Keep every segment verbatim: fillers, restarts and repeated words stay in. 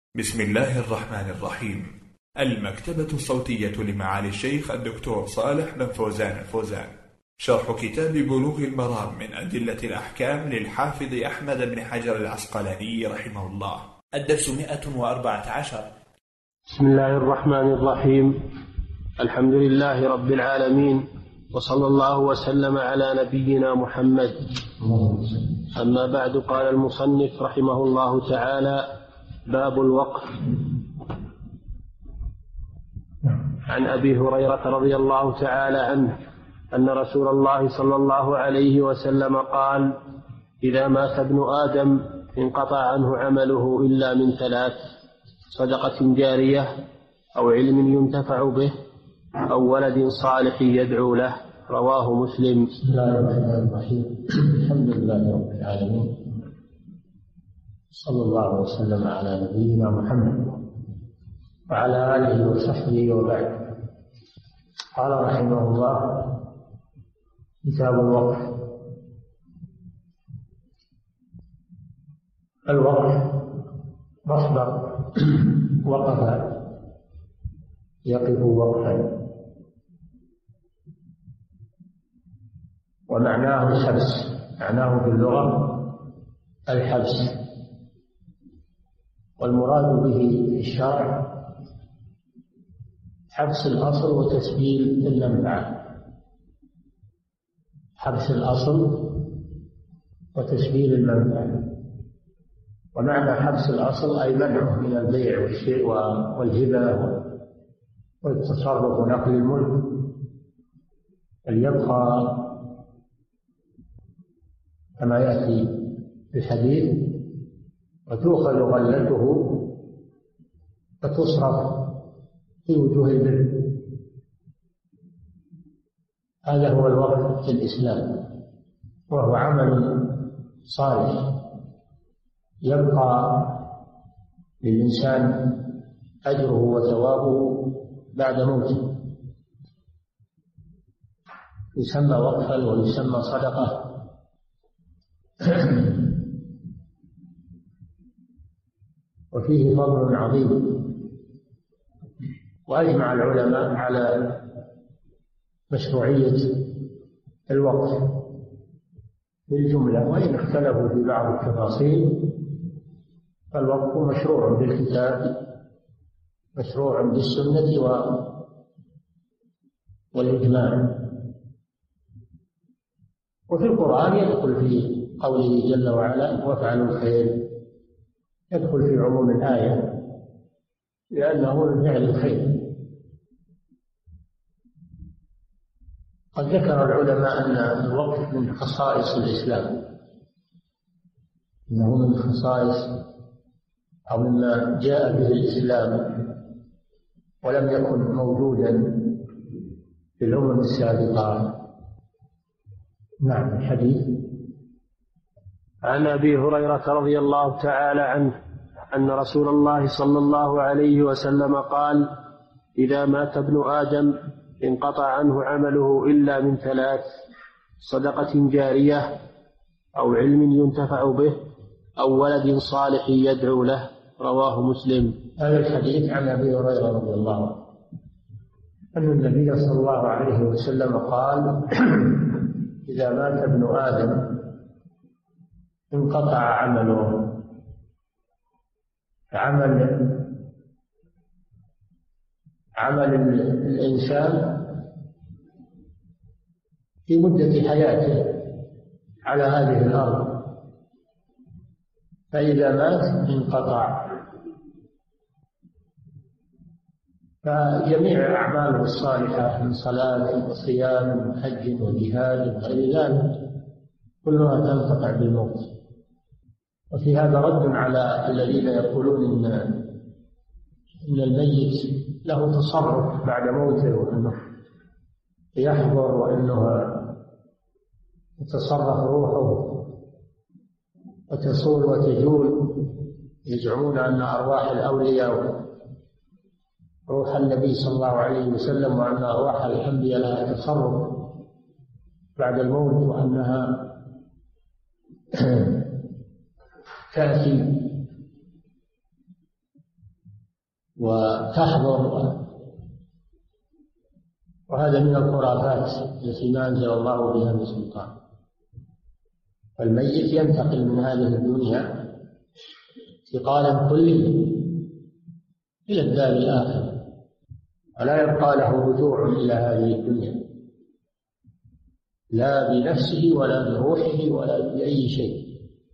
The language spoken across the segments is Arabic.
بسم الله الرحمن الرحيم. المكتبة الصوتية لمعالي الشيخ الدكتور صالح بن فوزان الفوزان، شرح كتاب بلوغ المرام من أدلة الأحكام للحافظ أحمد بن حجر العسقلاني رحمه الله. الدرس مئة وأربعة عشر. بسم الله الرحمن الرحيم. الحمد لله رب العالمين، وصلى الله وسلم على نبينا محمد. أما بعد، قال المصنف رحمه الله تعالى: باب الوقف. عن أبي هريرة رضي الله تعالى عنه أن رسول الله صلى الله عليه وسلم قال: إذا مات ابن آدم انقطع عنه عمله إلا من ثلاث: صدقة جارية، أو علم ينتفع به، أو ولد صالح يدعو له. رواه مسلم. بسم الله الرحمن الرحيم. الحمد لله رب العالمين، صلى الله وسلم على نبينا محمد وعلى آله وصحبه وبعد. قال رحمه الله: كتاب الوقف. الوقف مصدر وقف يقف وقفا، ومعناه الحبس، معناه في اللغة الحبس، والمراد به في الشرع حبس الأصل وتسبيل المنفعة. حبس الأصل وتسبيل المنفعة. ومعنى حبس الأصل أي منعه من البيع والشيء والهبة والتصرف ونقل الملك، فليبقى كما يأتي في الحديث: وتؤخذ غلته وتصرف في وجوه البر. هذا هو الوقف في الإسلام، وهو عمل صالح يبقى للإنسان أجره وثوابه بعد موته. يسمى وقفا ويسمى صدقة. وفيه فضل عظيم، وأجمع العلماء على مشروعية الوقف بالجملة، وإن اختلفوا في بعض التفاصيل. فالوقف مشروع بالكتاب، مشروع بالسنة والإجماع. وفي القرآن يدخل في قوله جل وعلا: وافعلوا الخير، يدخل في عموم الآية لأنه من فعل الخير. قد ذكر العلماء أن الوقف من خصائص الإسلام، إنه من خصائص أو مما جاء به الإسلام ولم يكن موجودا في الأمم السابقة. نعم. الحديث عن أبي هريرة رضي الله تعالى عنه أن رسول الله صلى الله عليه وسلم قال: إذا مات ابن آدم انقطع عنه عمله إلا من ثلاث: صدقة جارية، أو علم ينتفع به، أو ولد صالح يدعو له. رواه مسلم. هذا الحديث عن أبي هريرة رضي الله عنه أن النبي صلى الله عليه وسلم قال: إذا مات ابن آدم انقطع عمله. عمل عمل الإنسان في مدة حياته على هذه الأرض، فإذا مات انقطع. فجميع أعماله الصالحة من صلاة وصيام وحج وجهاد وغير ذلك كلها تنقطع بالموت. وفي هذا رد على الذين يقولون إن إن الميت له تصرف بعد موته، وأنه يحضر وأنه يتصرف روحه وتصول وتجول. يزعمون أن أرواح الأولياء روح النبي صلى الله عليه وسلم، وأن أرواح الأنبياء لها تصرف بعد الموت، وأنها تأتي وتحضر، وهذا من الخرافات التي ما أنزل الله بها من سلطان. فالميت ينتقل من هذه الدنيا انتقالا كليا إلى الدار الآخرة، ولا يبقى له رجوع إلى هذه الدنيا، لا بنفسه ولا بروحه ولا بأي شيء.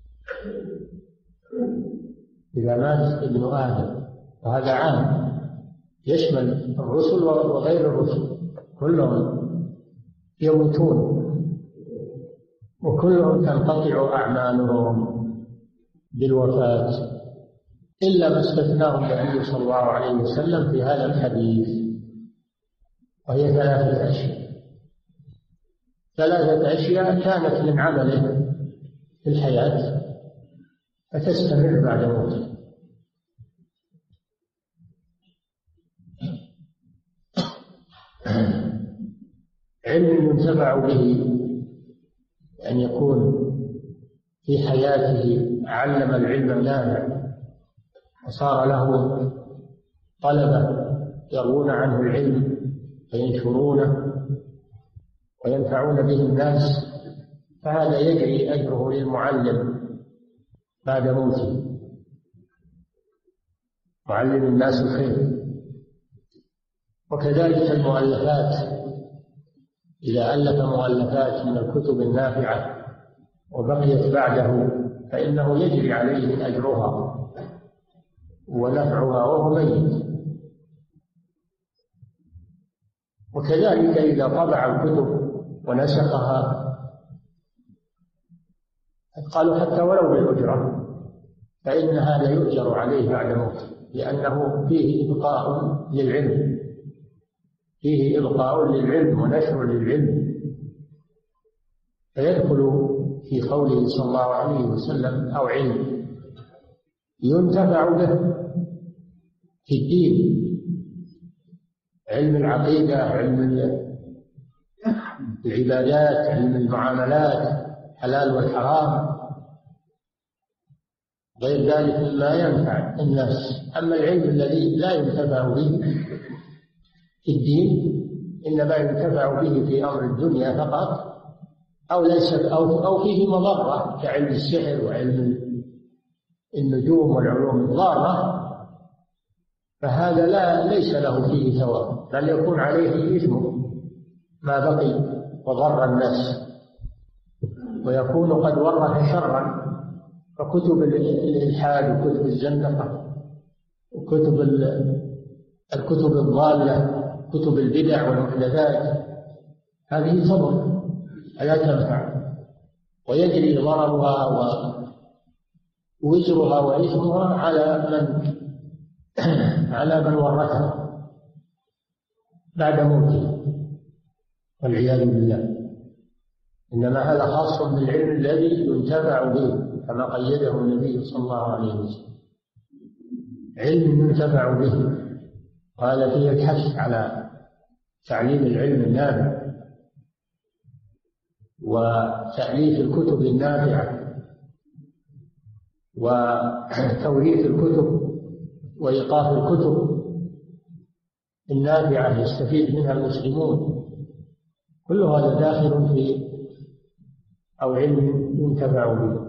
إذا مات ابن آدم، وهذا عام يشمل الرسل وغير الرسل، كلهم يموتون وكلهم تنقطع أعمالهم بالوفاة، إلا ما استثناه النبي صلى الله عليه وسلم في هذا الحديث، وهي ثلاثة أشياء. ثلاثة أشياء كانت من عمله في الحياة فتستمر بعد موته. علم ينتفع به، أن يكون في حياته علم العلم النافع وصار له طلبة يروون عنه العلم وينشرونه وينفعون به الناس، فهذا يجري أجره للمعلم بعد موته، معلم الناس الخير. وكذلك المؤلفات، إذا ألف مؤلفات من الكتب النافعة وبقيت بعده فإنه يجري عليه أجرها ونفعها وهو ميت. وكذلك إذا طبع الكتب ونسخها، قالوا حتى ولو بالأجرة فإن هذا يؤجر عليه بعد موته، لأنه فيه إبقاء للعلم، فيه إبقاء للعلم ونشر للعلم، فيدخل في قوله صلى الله عليه وسلم أو علم ينتفع به في الدين، علم العقيدة، علم العبادات، علم المعاملات، الحلال والحرام، غير ذلك مما ينفع الناس. أما العلم الذي لا ينتفع به في الدين إنما ينتفع به في أمر الدنيا فقط، أو ليس أو أو فيه مضرة كعلم السحر وعلم النجوم والعلوم الضارة، فهذا لا ليس له فيه ثواب، بل يكون عليه إثم ما بقي وضر الناس، ويكون قد ورث شرا. فكتب الإلحاد وكتب الزندقة وكتب الكتب الضالة، كتب البدع والمحدثات، هذه تضر لا تنفع، ويجري ضررها ووزرها وإثمها على من على من ورثها بعد موته والعياذ بالله. إنما هذا خاص بالعلم الذي ينتفع به كما قيده النبي صلى الله عليه وسلم، علم ينتفع به. قال فيه الحث على تعليم العلم النافع وتأليف الكتب النافعة وتوريث الكتب وإيقاف الكتب النافعة يستفيد منها المسلمون، كل هذا داخل في أو علم ينتفع به.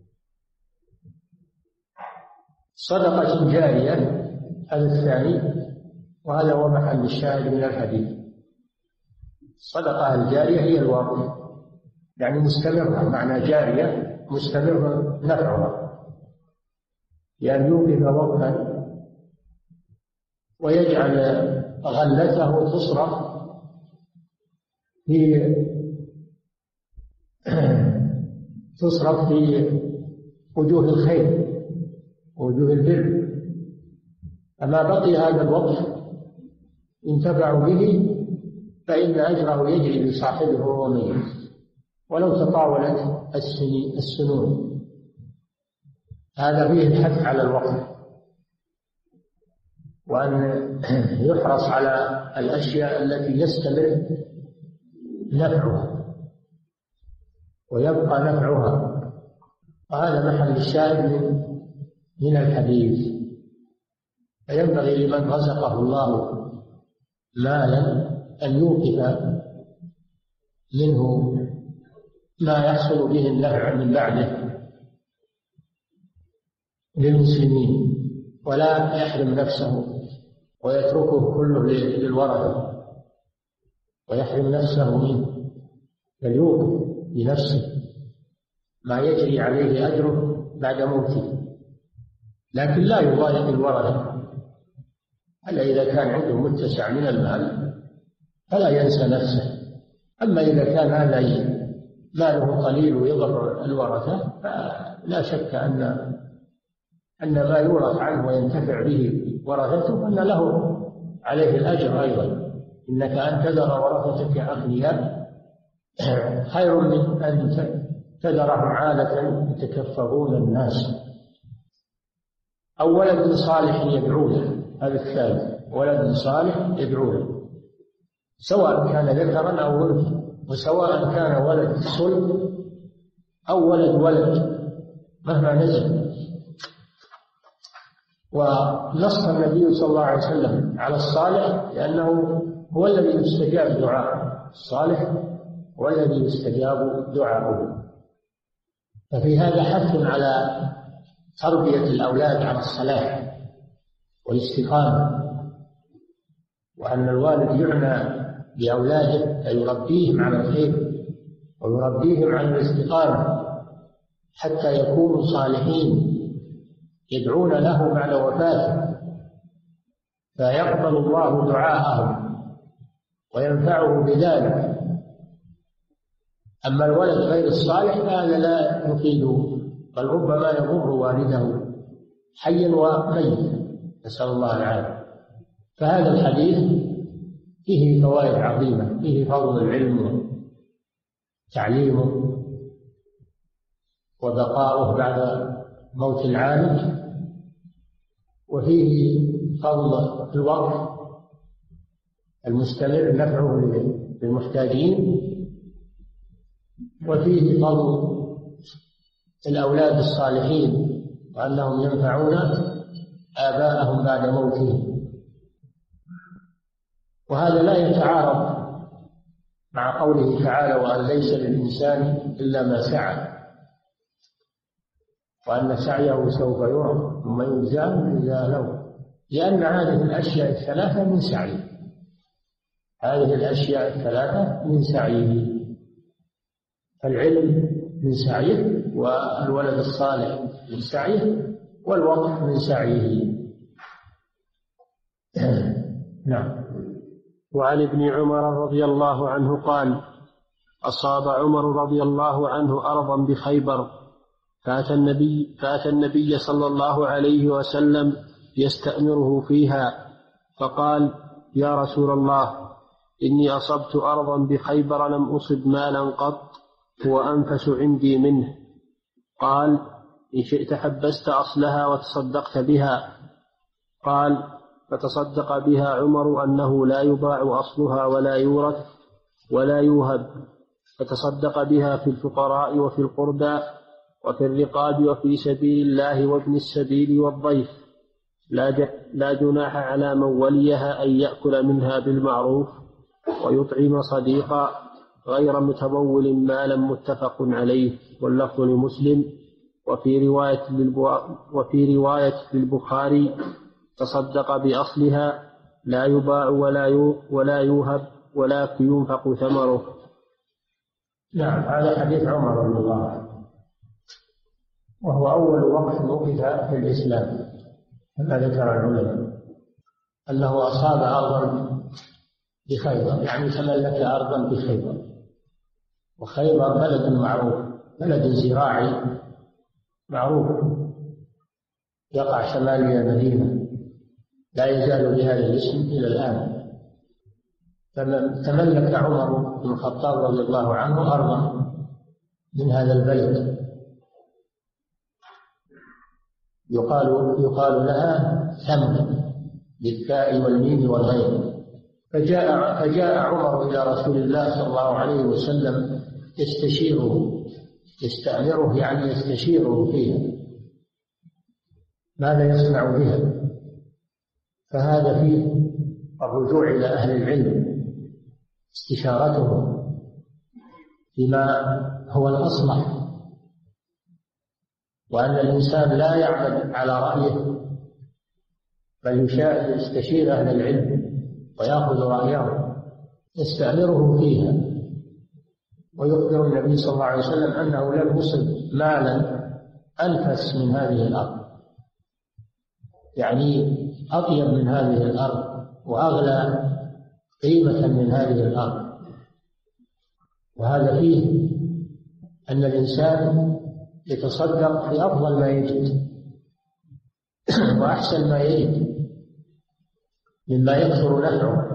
صدقة جارية هذا الثاني، وهذا هو محل الشاهد من الحديث. الصدقة الجارية هي الواقع، يعني مستمرة، معنى جارية مستمر نفعها، يعني يوقف وقفا ويجعل غلته تصرف في تصرف في وجوه الخير ووجوه البر. أما بقي هذا الوقف ينتفع به فإن أجره يجري لصاحبه وهو ميت ولو تطاولت السنون. هذا فيه الحث على الوقف، وأن يحرص على الأشياء التي يستمر نفعها ويبقى نفعها، وهذا محل الشاهد من الحديث. فينبغي لمن رزقه الله مالا أن يوقف منه ما يحصل به النفع من بعده للمسلمين، ولا يحرم نفسه ويتركه كله للورثة ويحرم نفسه منه، بل يوقف لنفسه ما يجري عليه أجره بعد موته، لكن لا يضايق الورثة. ألا إذا كان عنده متسع من المال فلا ينسى نفسه، أما إذا كان هذا ماله قليل ويضر الورثة فلا شك أن أن ما يورث عنه وينتفع به ورثته أن له عليه الأجر أيضا. إنك أن تذر ورثتك أغنياء خير من أن تذرهم عالة يتكفرون الناس. أو ولد صالح يدعو له، هذا الثالث، ولد صالح يدعو له، سواء كان ذكرا أو أنثى، وسواء كان ولد صلب أو ولد ولد مهما نزل. ونص النبي صلى الله عليه وسلم على الصالح لأنه هو الذي يستجاب دعاءه، الصالح هو الذي يستجاب دعاءه. ففي هذا حث على تربية الأولاد على الصلاح والاستقامة، وأن الوالد يعنى بأولاده فيربيهم على الخير ويربيهم على الاستقامة حتى يكونوا صالحين يدعون له بعد وفاته، فيقبل الله دعاءهم وينفعه بذلك. أما الولد غير الصالح فهذا لا يفيده، بل ربما يضر والده حيا وميتا، نسأل الله العافية. فهذا الحديث فيه فوائد عظيمة، فيه فضل العلم وتعليمه وبقاؤه بعد موت العالم، وفيه فضل الوقت المستمر نفعه للمحتاجين، وفيه فضل الأولاد الصالحين وأنهم ينفعون آباءهم بعد موتهم. وهذا لا يتعارض مع قوله تعالى: وأن ليس للإنسان إلا ما سعى، وأن سعيه سوف يرى ثم يجزاه جزاء، لأن هذه الأشياء الثلاثة من سعيه، هذه الأشياء الثلاثة من سعيه، العلم من سعيه، والولد الصالح من سعيه، والوقت من سعيه. نعم. وعن ابن عمر رضي الله عنه قال: أصاب عمر رضي الله عنه أرضا بخيبر، فأتى النبي, فأتى النبي صلى الله عليه وسلم يستأمره فيها، فقال: يا رسول الله، إني أصبت أرضا بخيبر لم أصب مالا قط هو أنفس عندي منه. قال: إن شئت حبست أصلها وتصدقت بها. قال: فتصدق بها عمر أنه لا يباع أصلها ولا يورث ولا يوهب، فتصدق بها في الفقراء وفي القربى وفي الرقاب وفي سبيل الله وابن السبيل والضيف، لا جناح على من وليها أن يأكل منها بالمعروف ويطعم صديقا غير متبول مالا، متفق عليه، واللفظ لمسلم. وفي رواية وفي رواية للبخاري: تصدق بأصلها لا يباع ولا ولا يوهب ولكن ينفق ثمره. نعم، هذا حديث عمر رضي الله عنه، وهو أول وقت وقف في الإسلام كما ذكر العلماء، أنه أصاب أرضا بخيبر، يعني تملك أرضا بخيبر، وخيبر بلد معروف، بلد زراعي معروف يقع شمال المدينة، لا يزال بهذا الاسم إلى الآن. تملك عمر بن الخطاب رضي الله عنه أرضا من هذا البلد يقال يقال لها ثمن بالتاء والميم والغين. فجاء فجاء عمر إلى رسول الله صلى الله عليه وسلم يستشيره، يستأمره يعني يستشيره فيها، ماذا يصنع بها؟ فهذا فيه الرجوع إلى أهل العلم، استشارتهم فيما هو الأصلح، وأن الإنسان لا يعمل على رأيه بل يستشير أهل العلم ويأخذ رأيهم يستأمره فيها. ويخبر النبي صلى الله عليه وسلم أنه لم يصب مالا أنفس من هذه الأرض، يعني أطيب من هذه الأرض وأغلى قيمة من هذه الأرض. وهذا فيه أن الإنسان يتصدق بأفضل ما يجد وأحسن ما يجد مما يكثر نفعه،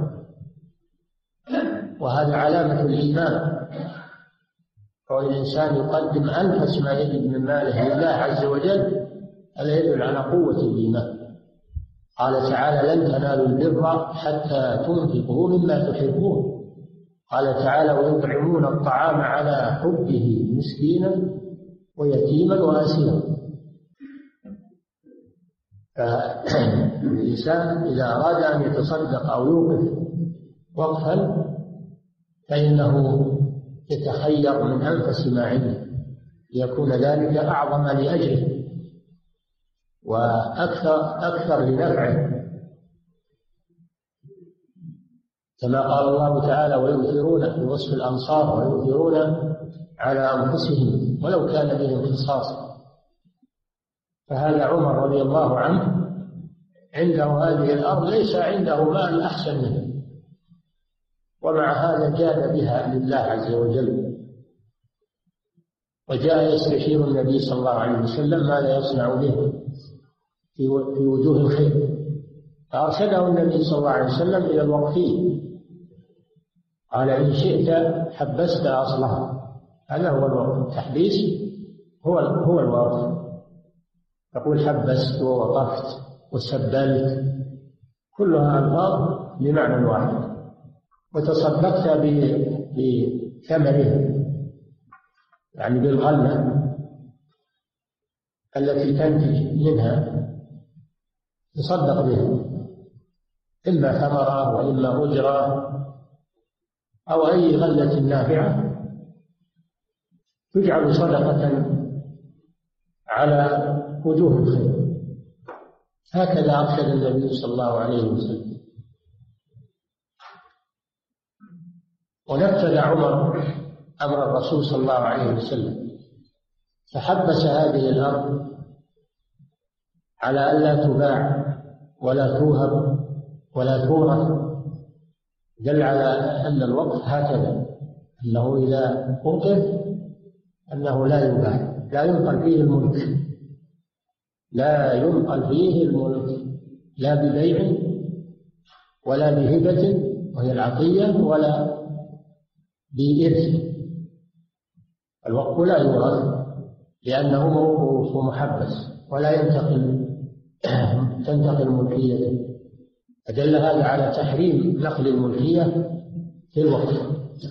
وهذا علامة الإيمان. كون الإنسان يقدم أنفس ما يجد من ماله لله عز وجل هذا يدل على قوة الإيمان. قال تعالى: لن تنالوا البر حتى تنفقوا مما تحبون. قال تعالى: ويطعمون الطعام على حبه مسكينا ويتيما وأسيرا. فالإنسان إذا أراد أن يتصدق أو يوقف وقفا فإنه يتخير من أنفس ما عنده ليكون ذلك أعظم لأجره وأكثر أكثر لنفعه، كما قال الله تعالى: ويؤثرون في وصف الأنصار ويؤثرون على أنفسهم ولو كان بهم خصاصة. فهذا عمر رضي الله عنه عنده هذه الأرض ليس عنده مال أحسن منه، ومع هذا جاد بها لله عز وجل، وجاء يستشير النبي صلى الله عليه وسلم ماذا يصنع به في وجوه الخير، فأرشده النبي صلى الله عليه وسلم إلى الوقفين. قال: إن شئت حبست أصلها. هذا هو الوقف، التحبيس هو هو الوقف. تقول حبست ووقفت وسبلت، كلها ألفاظ بمعنى واحد. وتصدقت بثمره، يعني بالغلة التي تنتج منها تصدق بها، إما ثمرة وإما أجرة أو أي غلة نافعة تجعل صدقة على وجوه الخير. هكذا أرشد النبي صلى الله عليه وسلم. ونفذ عمر أمر الرسول صلى الله عليه وسلم، فحبس هذه الأرض على ألا تباع ولا توهب ولا تورث. دل على أن الوقف هكذا، أنه إذا وقف أنه لا يباع، لا ينقل فيه الملك، لا ينقل فيه الملك لا ببيع ولا بهبة وهي العطية ولا بإرث. الوقف لا يورث لأنه موقوف ومحبس ولا ينتقل تنتقل ملكيته. فدل هذا على تحريم نقل الملكية في الوقف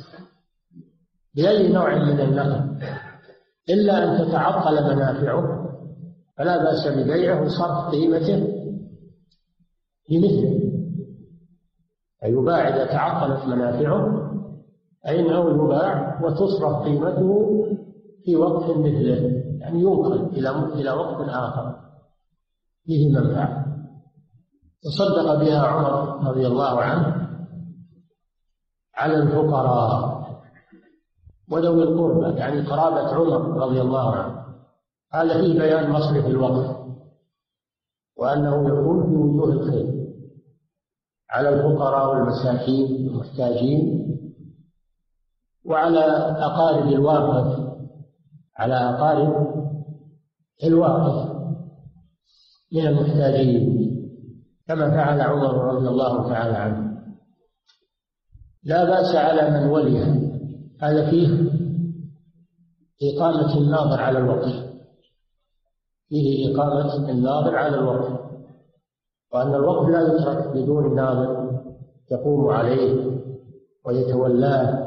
بأي نوع من النقل، إلا أن تتعطل منافعه فلا بأس ببيعه وصرف قيمته بمثله. فيباع إذا تعطلت منافعه، أي أنه يباع وتصرف قيمته في وقت مثله، يعني ينقل إلى إلى وقت آخر فيه منفعة. تصدق بها عمر رضي الله عنه على الفقراء وذوي القربى، يعني قرابة عمر رضي الله عنه. هذا فيه بيان مصرف الوقف وأنه يكون في وجوه الخير على الفقراء والمساكين والمحتاجين، وعلى أقارب الواقف، على أقارب الواقف من المحتاجين، كما فعل عمر رضي الله تعالى عنه. لا بأس على من ولي، هذا فيه إقامة الناظر على الوقف، فيه إقامة الناظر على الوقف، وأن الوقف لا يترك بدون ناظر يقوم عليه ويتولاه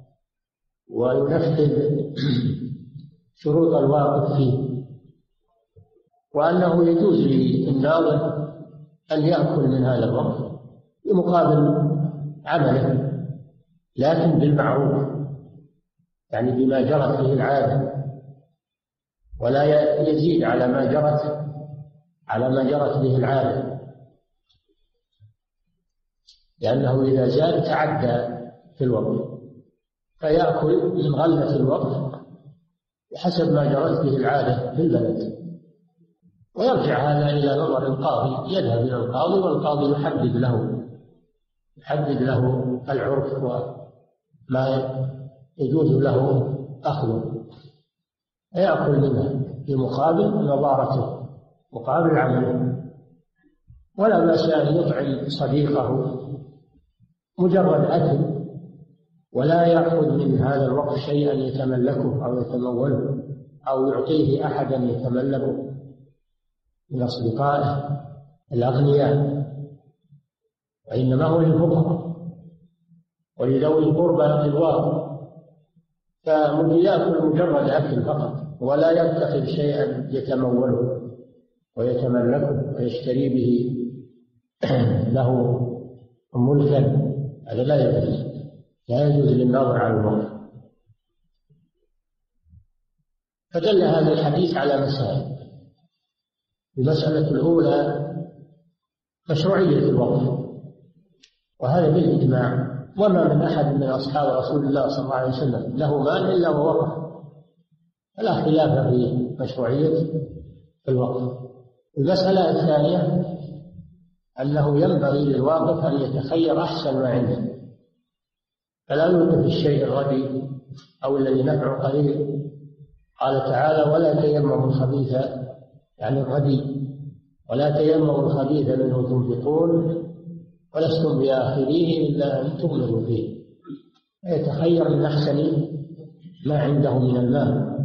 وينفذ شروط الواقف فيه، وأنه يجوز للناظر أن يأكل من هذا الوقف بمقابل عمله، لكن بالمعروف، يعني بما جرت به العادة، ولا يزيد على ما جرت على ما جرت به العادة، لأنه إذا زاد تعدى في الوقف، فيأكل من غلة الوقف بحسب ما جرت به العادة في البلد، ويرجع هذا إلى نظر القاضي، يذهب إلى القاضي والقاضي يحدد له يحدد له العرف وما يجوز له أخذه، فيأكل منها بمقابل نظارته، مقابل عمله. ولا بأس أن يطعم صديقه مجرد أكل، ولا يأخذ من هذا الوقت شيئا يتملكه أو يتموله أو يعطيه أحدا يتملكه من أصدقائه الأغنياء، وإنما هو للفقراء ولذوي القربى بالواقع. فيأكل مجرد أكل فقط، ولا يتخذ شيئا يتموله ويتملكه ويشتري به له ملكا، هذا لا يجوز، لا يجوز للناظر على الوقف. فدل هذا الحديث على مسائل. المسألة الأولى مشروعية الوقف، وهذا بالإجماع، وما من أحد من أصحاب رسول الله صلى الله عليه وسلم له مال إلا ووقف، فلا خلاف في مشروعية الوقف. المسألة الثانية أنه ينبغي للواقف أن يتخير أحسن ما عنده، فلا يوقف الشيء الردي أو الذي نفعه قليل. قال تعالى: ولا تيمموا الخبيث، يعني الردي، ولا تيمموا الخبيث منه تنفقون ولستم بآخريه إلا أن تغمضوا فيه، فيتخير من أحسن ما عنده من المال.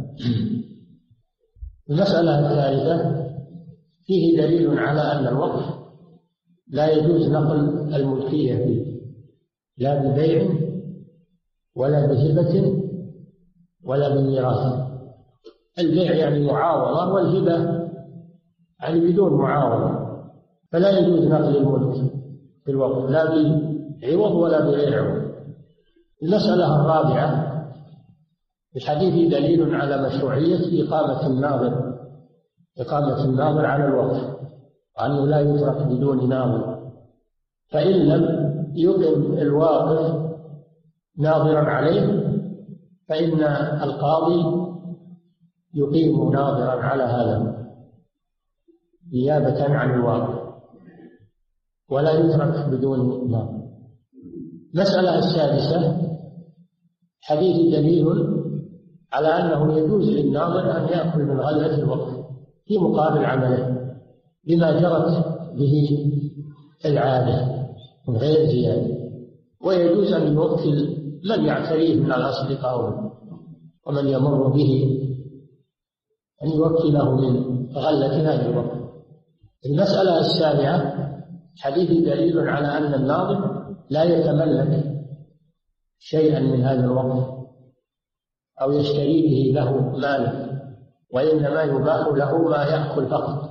المسألة الثالثة فيه دليل على أن الوقف لا يجوز نقل الملكية فيه، لا ببيع ولا بهبة ولا بميراث. البيع يعني معاوضة، والهبة يعني بدون معاوضة، فلا يجوز نقل الملك في الوقف لا بعوض ولا بغير عوض. المسألة الرابعة في الحديث دليل على مشروعية إقامة الناظر إقامة الناظر على الوقف، وأنه لا يترك بدون ناظر. فإن لم يقم الواقف ناظرا عليه فإن القاضي يقيم ناظرا على هذا نيابة عن الواقف، ولا يترك بدون ناظر. المسألة السادسة حديث دليل على أنه يجوز للناظر أن يأكل من غلة الوقف في مقابل عمله بما جرت به العادة من غير زيادة، ويجوز أن يوكل من يعتريه من الأصدقاء ومن يمر به أن يوكله من غلة هذا الوقف. المسألة السابعة حديث دليل على أن الناظر لا يتملك شيئا من هذا الوقف أو يشتري به له مالا، وإنما يباح له ما يأكل فقط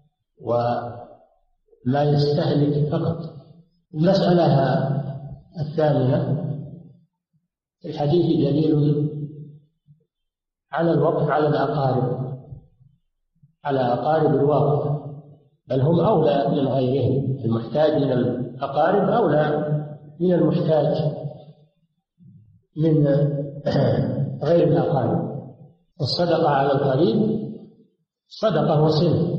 وما يستهلك فقط. المسألة الثامنة الحديث دليل على الوقف على الأقارب على أقارب الواقف، بل هم أولى من غيرهم. المحتاج من الأقارب أولى من المحتاج من غير الأقارب. الصدقة على القريب صدقة وصلة.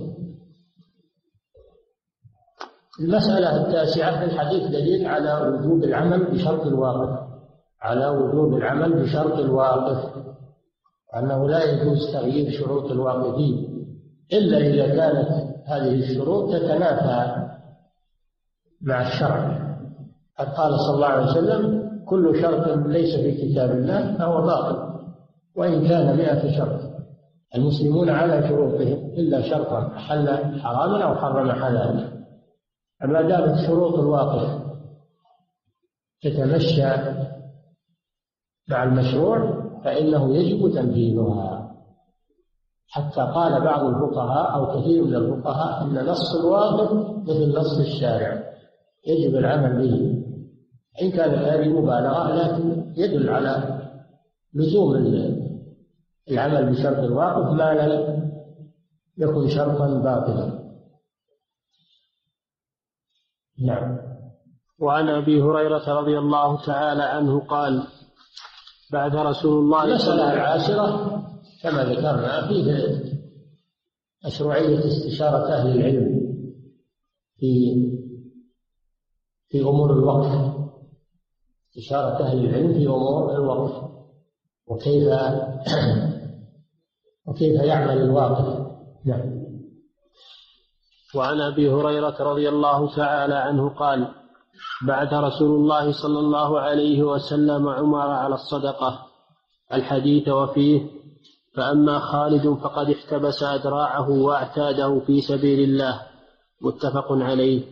المسألة التاسعة في الحديث دليل على وجوب العمل بشرط الواقف على وجوب العمل بشرط الواقف أنه لا يجوز تغيير شروط الواقفين إلا إذا كانت هذه الشروط تتنافى مع الشرع. قد قال صلى الله عليه وسلم: كل شرط ليس في كتاب الله فهو باطل وإن كان مئة شرط. المسلمون على شروطهم إلا شرطا حل حراما أو حرم حلالا. أما دامت شروط الواقف تتمشى مع المشروع فإنه يجب تنفيذها. حتى قال بعض الفقهاء أو كثير من الفقهاء أن نص الواقف مثل نص الشارع يجب العمل به، إن كان هذه مبالغة لكن يدل على لزوم العمل بشرط الواقف ما لم يكن شرطا باطلا. نعم. وعن أبي هريرة رضي الله تعالى عنه قال بعث رسول الله المسألة العاشرة كما ذكرنا فيه مشروعية استشارة أهل العلم في في أمور الوقف، استشارة أهل العلم في أمور الوقف وكيف وكيف يعمل الواقف. نعم. وعن أبي هريرة رضي الله تعالى عنه قال بعث رسول الله صلى الله عليه وسلم عمر على الصدقة الحديث وفيه فأما خالد فقد احتبس أدراعه واعتاده في سبيل الله، متفق عليه.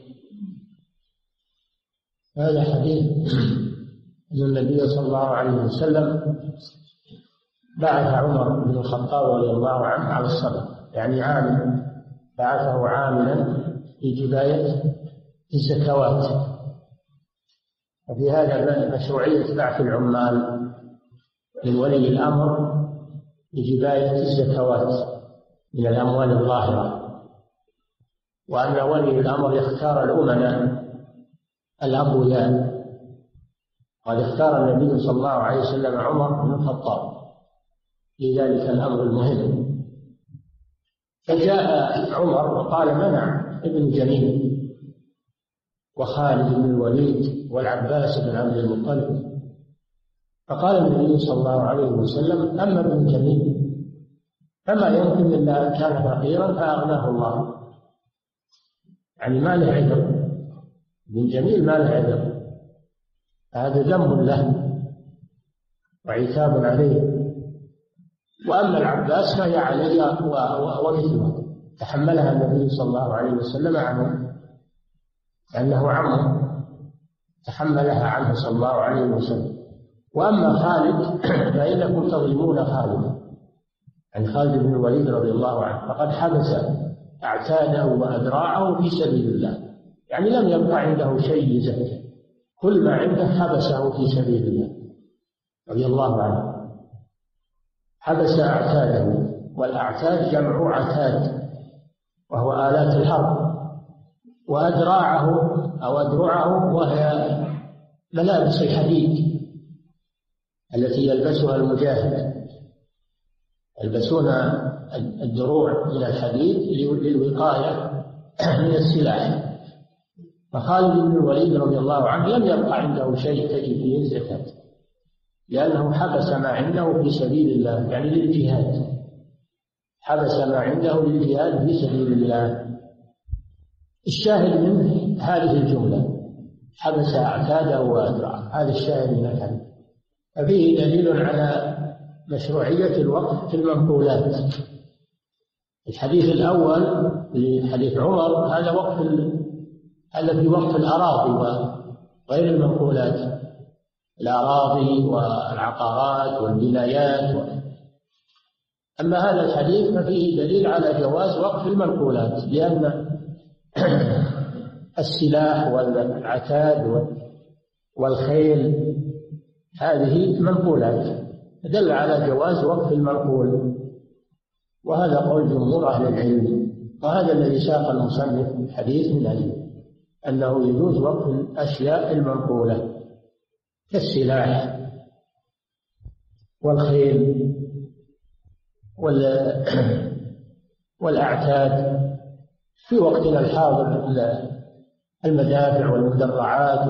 هذا حديث أن النبي صلى الله عليه وسلم بعث عمر بن الخطاب رضي الله عنه على الصدقة، يعني عامل بعثه عاملا في جباية الزكوات. وفي هذا مشروعية بعث العمال من ولي الأمر لجباية الزكوات من الأموال الظاهرة، وأن ولي الأمر يختار الأمناء الأقوياء، قد اختار النبي صلى الله عليه وسلم عمر بن الخطاب لذلك الأمر المهم. فجاء عمر وقال منع ابن جميل وخالد بن الوليد والعباس بن عبد المطلب، فقال النبي صلى الله عليه وسلم أما ابن جميل فما يمكن إلا أن كان فقيرا فأغناه الله، يعني ما له عذر، ابن جميل ما له عذر، هذا ذنب له وعتاب عليه. وأما العباس فهي علي ومثله تحملها النبي صلى الله عليه وسلم عنه لأنه عمه تحملها عنه صلى الله عليه وسلم. وأما خالد فإنكم تظلمون خالد، عن خالد بن الوليد رضي الله عنه، فقد حبس أعتاده وأذراعه في سبيل الله، يعني لم يبقى عنده شيء يزكي، كل ما عنده حبسه في سبيل الله رضي الله عنه. حبس أعتاده، والأعتاد جمع عتاد وهو آلات الحرب، وأدراعه أو أدرعه وهي ملابس الحديد التي يلبسها المجاهد، يلبسون الدروع من الحديد للوقاية من السلاح. فخالد بن الوليد رضي الله عنه لم يبقى عنده شيء تجب فيه الزكاة، لأنه حبس ما عنده في سبيل الله، يعني للجهاد، حبس ما عنده للجهاد في سبيل الله. الشاهد من هذه الجملة حبس أعتاده وأدراعه، هذا الشاهد من الحديث. ففيه دليل على مشروعية الوقف في المنقولات. الحديث الأول لحديث عمر هذا وقف هذا في وقف الأراضي وغير المنقولات، الأراضي والعقارات والولايات و... أما هذا الحديث ففيه دليل على جواز وقف المنقولات، لأن السلاح والعتاد والخيل هذه منقولات، دل على جواز وقف المنقول، وهذا قول جمهور أهل العلم. وهذا الذي ساق المصنف الحديث من أجله أنه يجوز وقف الأشياء المنقولة كالسلاح والخيل والأعتاد. في وقتنا الحاضر المدافع والمدرعات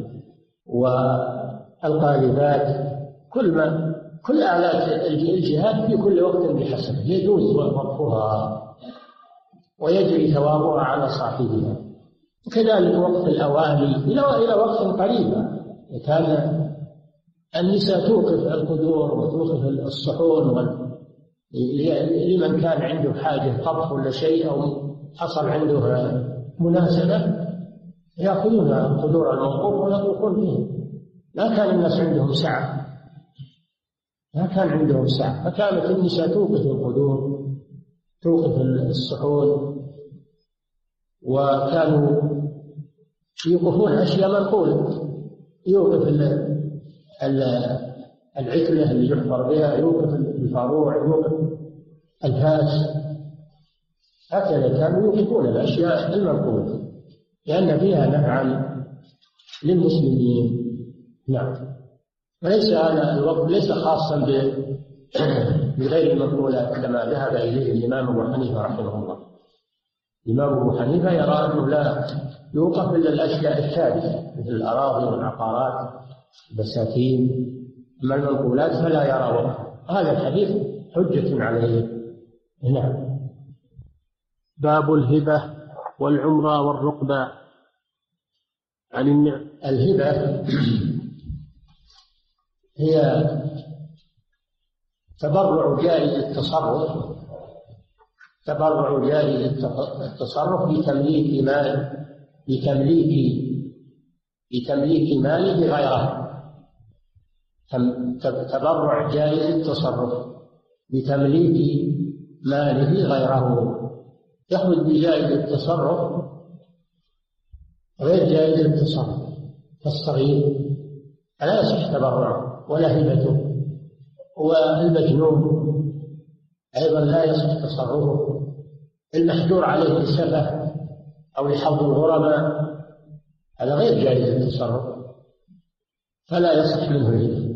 والقاذفات، كل ما كل آلات الجهاد في كل وقت بحسب يجوز وقفها ويجري ثوابها على صاحبها. وكذلك وقف الأواني إلى وقت قريب، كان النساء توقف القدور وتوقف الصحون لمن كان عنده حاجة طبخ ولا شيء أو حصل عنده مناسبة يأخذون قدور الموقوف ويطبخون فيه. لا كان الناس عندهم سعة، ما كان عندهم سعة، فكانت النساء توقف القدور توقف الصحون، وكانوا يوقفون أشياء منقولة، يوقف العتلة اللي يحفر بها، يوقف الفاروع، يوقف الفاس، هكذا كانوا يوقفون الأشياء المنقولة لأن فيها نفعا للمسلمين. نعم. وليس هذا الوقف ليس خاصا بغير المنقولات كما ذهب إليه الإمام أبو حنيفة رحمه الله. الإمام أبو حنيفة يرى أنه لا يوقف إلا الأشياء الثابتة مثل الأراضي والعقارات البساتين، أما المنقولات فلا يرى وقفا. هذا الحديث حجة عليه. نعم. باب الهبة والعمرة والرقبة. عن النعم. الهبة هي تبرع جائز التصرف، تبرع جائز التصرف بتمليك مال، بتمليك بتمليك ماله غيره. تبرع جائز التصرف بتمليك ماله غيره. يخرج بجائز التصرف غير جائز التصرف، فالصغير لا يصح تبرعه ولا هبته، والمجنون أيضا لا يصح تصرفه، المحجور عليه السفه أو لحظ الغرماء هذا غير جائز التصرف فلا يصح منه الهبة.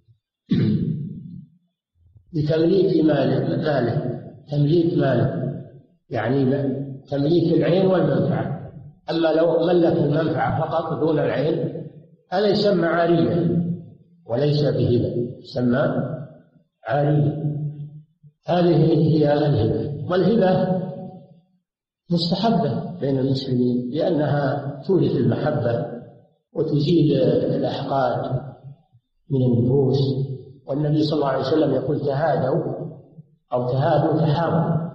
بتمليك ماله، ماله تمليك ماله يعني تمليك العين والمنفعة. أما لو ملك المنفعة فقط دون العين هذا يسمى عارية وليس بهبة، يسمى عارية. هذه هي الهبة. والهبة مستحبة بين المسلمين لأنها تورث المحبة وتزيل الأحقاد من النفوس. والنبي صلى الله عليه وسلم يقول تهادوا أو تهادوا تحابوا،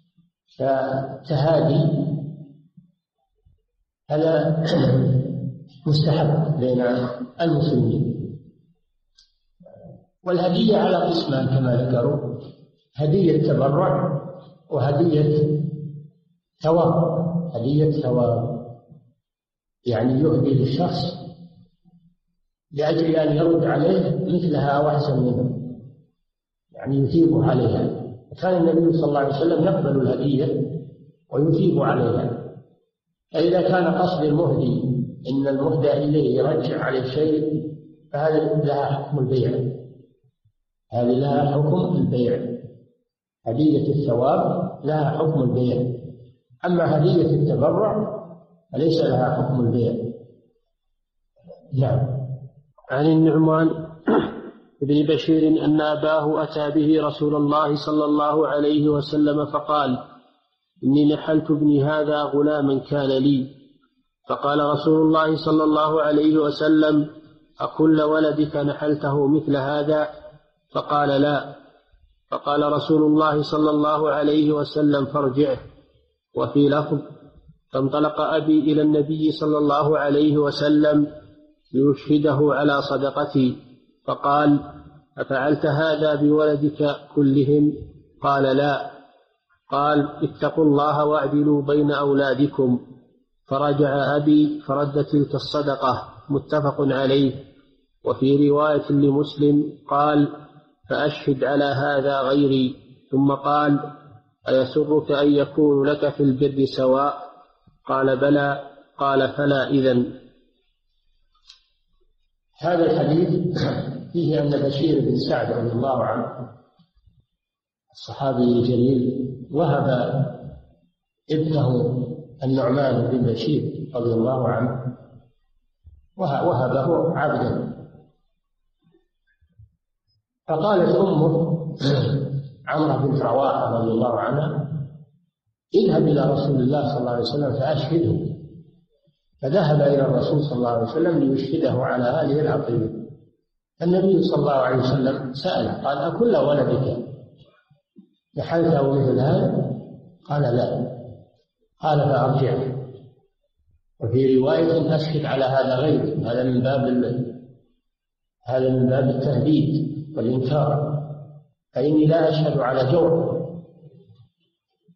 فتهادي هذا مستحب بين المسلمين. والهدية على قسمان كما ذكروا، هدية تبرع وهدية ثواب. هدية ثواب يعني يهدي للشخص لأجل أن يرد عليه مثلها أو أحسن منه، يعني يثيب عليها. كان النبي صلى الله عليه وسلم يقبل الهدية ويثيب عليها. فإذا كان قصد المهدي إن المهدى إليه يرجع عليه شيء فهذا لها حكم البيع، هذه لها حكم البيع. هدية الثواب لها حكم البيع، أما هدية التبرع فليس لها حكم البيع. نعم. عن النعمان بن بشير أن أباه أتى به رسول الله صلى الله عليه وسلم فقال: إني نحلت ابني هذا غلاما كان لي. فقال رسول الله صلى الله عليه وسلم: أكل ولدك نحلته مثل هذا؟ فقال: لا. فقال رسول الله صلى الله عليه وسلم: فارجعه. وفي لفظ: فانطلق أبي إلى النبي صلى الله عليه وسلم ليشهده على صدقتي، فقال: أفعلت هذا بولدك كلهم؟ قال: لا. قال: اتقوا الله واعدلوا بين أولادكم. فرجع أبي فرد تلك الصدقة. متفق عليه. وفي رواية لمسلم قال: فأشهد على هذا غيري. ثم قال: أيسرك أن يكون لك في البر سواء؟ قال: بلى. قال: فلا إذن. هذا الحديث فيه أن بشير بن سعد رضي الله عنه الصحابي الجليل وهب ابنه النعمان بن بشير رضي الله عنه وهبه عبدا. فقالت أمه عمرو بن رواحة رضي الله عنها: اذهب إلى رسول الله صلى الله عليه وسلم فأشهده. فذهب إلى الرسول صلى الله عليه وسلم ليشهده على هذه العقيدة. النبي صلى الله عليه وسلم سأله قال: أكل ولدك نحلته مثل هذا؟ قال: لا. قال: فأرجعه. وفي رواية: أشهد على هذا غيره. هذا من باب هذا من باب التهديد والإنكار، فإني لا أشهد على جور.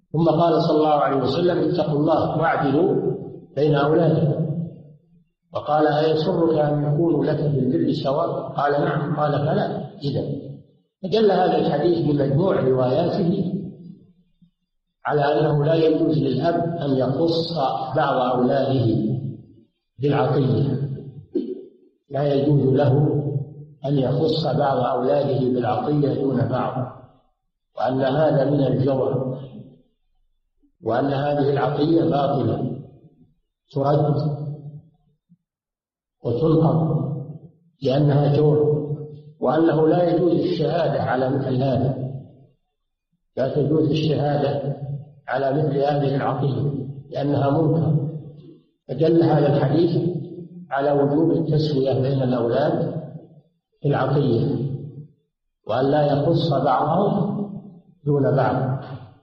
ثم قال صلى الله عليه وسلم: اتقوا الله واعدلوا بين أولادكم. وقال: أيسرك أن يكونوا لك في البر سواء؟ قال: نعم. قال: فلا إذا. فدل هذا الحديث بمجموع رواياته على أنه لا يجوز للأب أن يخص بعض أولاده بالعطية، لا يجوز له أن يخص بعض أولاده بالعطية دون بعض، وأن هذا من الجور، وأن هذه العطية باطلة ترد وتنقض لأنها جور، وأنه لا يجوز الشهادة على مثل هذا، لا تجوز الشهادة على مثل هذه العطية لأنها منكر. فدل هذا الحديث على وجوب التسوية بين الأولاد في العطية، وأن لا يخص بعضهم دون بعض.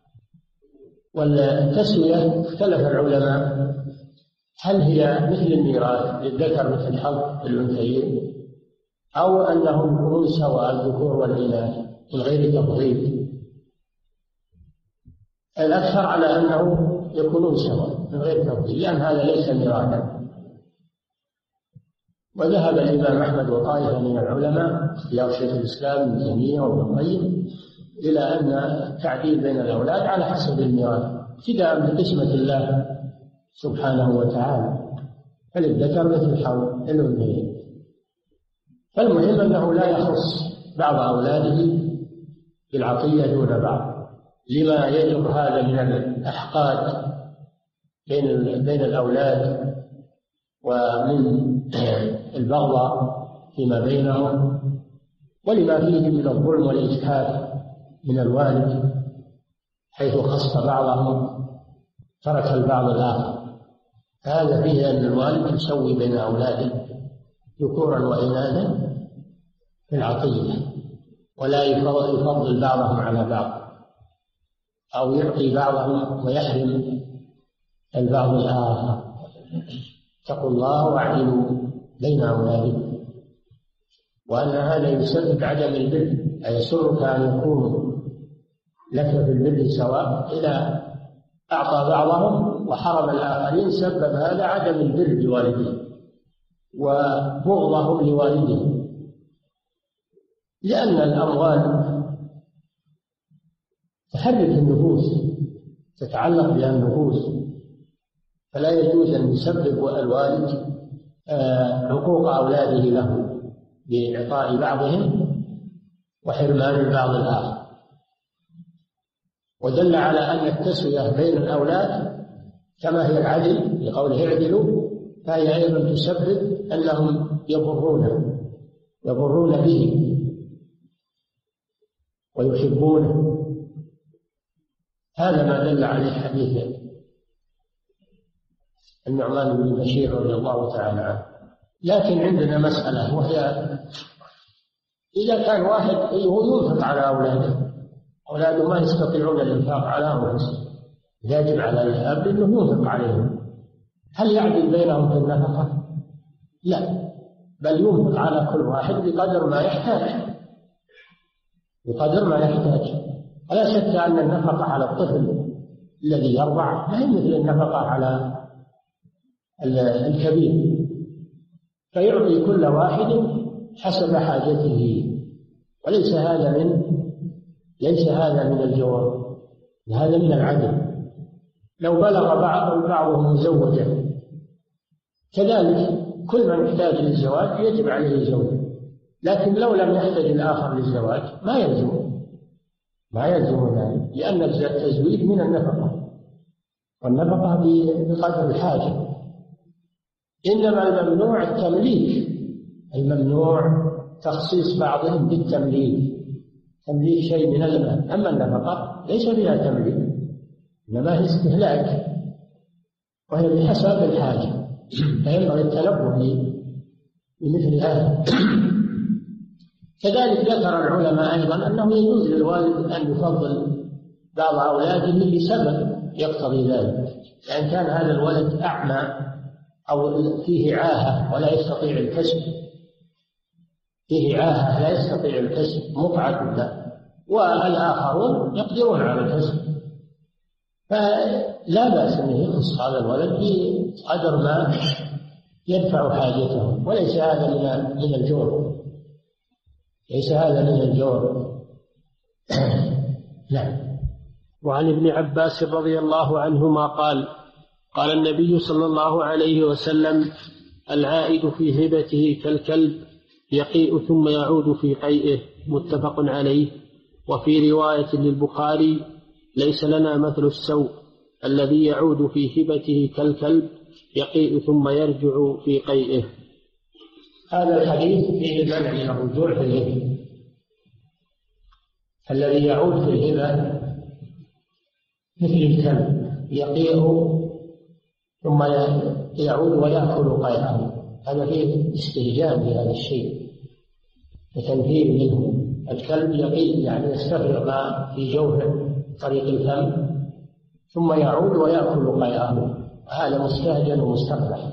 والتسوية اختلف العلماء هل هي مثل الميراث للذكر مثل حظ الأنثيين، أو أنهم يكونون سواء الذكور والإناث من غير تفضيل. الأكثر على أنه يكونون سواء من غير تفضيل، لأن هذا ليس ميراثا. وذهب الإمام أحمد وطائفة من العلماء يا شيخ الإسلام ابن تيمية وابن القيم إلى أن التعديل بين الأولاد على حسب الميراث ابتداء بقسمة الله سبحانه وتعالى، فللذكر مثل حظ الأنثيين. فالمهم أنه لا يخص بعض أولاده بالعطية دون بعض، لما يجر هذا من الأحقاد بين بين الأولاد ومن البغضاء فيما بينهم، ولما فيه من الظلم والإجحاف من الوالد حيث خص بعضهم ترك البعض الآخر. هذا فيه أن الوالد يسوي بين أولاده ذكورا وإناثا في العطية، ولا يفضل بعضهم على بعض أو يعطي بعضهم ويحرم البعض الآخر. اتقوا الله واعدلوا بين أولادكم. وأن هذا يسبب عدم البر، أيسرك أن يكونوا لك في البر سواء؟ إذا أعطى بعضهم وحرم الآخرين سبب هذا عدم البر بوالديه وبغضهم لوالديه، لأن الأموال تحرك النفوس، تتعلق بها النفوس، فلا يجوز أن يسبب الوالد حقوق أولاده له بإعطاء بعضهم وحرمان البعض الآخر. ودل على أن التسوية بين الأولاد كما هي العدل لقوله اعدلوا، فهي أيضا تسبب أنهم يضرونه يضرون به ويحبونه. هذا ما دل عليه حديث النعمان بن بشير رضي الله تعالى عنه. لكن عندنا مسألة، وهي إذا كان واحد هو ينفق على أولاده، أولاده ما يستطيعون الإنفاق على أنفسهم، يجب على الأب أنه ينفق عليهم، هل يعدل بينهم في النفقة؟ لا، بل ينفق على كل واحد بقدر ما يحتاج بقدر ما يحتاج. ولا شك أن النفقة على الطفل الذي يرضع لا مثل النفقة على الكبير، فيعطي كل واحد حسب حاجته، وليس هذا من ليس هذا من الجوار، هذا من العدل. لو بلغ بعض بعضهم مزوجا كذلك كل من يحتاج للزواج يجب عليه زوجه، لكن لو لم يحتاج الآخر للزواج ما يلزم ما يلزم ذلك، لأن التزويج من النفقة، والنفقة بقدر الحاجة. إنما الممنوع التمليك، الممنوع تخصيص بعضهم بالتمليك، تمليك شيء من المال. أما النفقة ليس فيها تمليك، إنما هي استهلاك، وهي بحسب الحاجة، فينبغي التنبه لمثل هذا. كذلك ذكر العلماء أيضا أنه يجوز للوالد أن يفضل بعض أولاده لسبب يقتضي ذلك، لأن كان هذا الولد أعمى أو فيه عاهة ولا يستطيع الكسب، فيه عاهة لا يستطيع الكسب مقعد له، والآخرون يقدرون على الكسب، فلا بأس أنه يخص هذا الولد بقدر ما يدفع حاجته، وليس هذا من من الجور، ليس هذا من الجور. نعم. وعن ابن عباس رضي الله عنهما قال قال النبي صلى الله عليه وسلم: العائد في هبته كالكلب يقيء ثم يعود في قيئه، متفق عليه. وفي رواية للبخاري: ليس لنا مثل السوء الذي يعود في هبته كالكلب يقيء ثم يرجع في قيئه. هذا الحديث فيه المنع من الرجوع في الهبة. الذي يعود في الهبة مثل الكلب يقيء ثم يعود ويأكل قيئه، هذا فيه استهجان بهذا الشيء وتنفير منه. الكلب يقيء يعني يستفرغ ما في جوفه طريق الفم ثم يعود ويأكل قيئه، هذا مستهجن ومستقبح.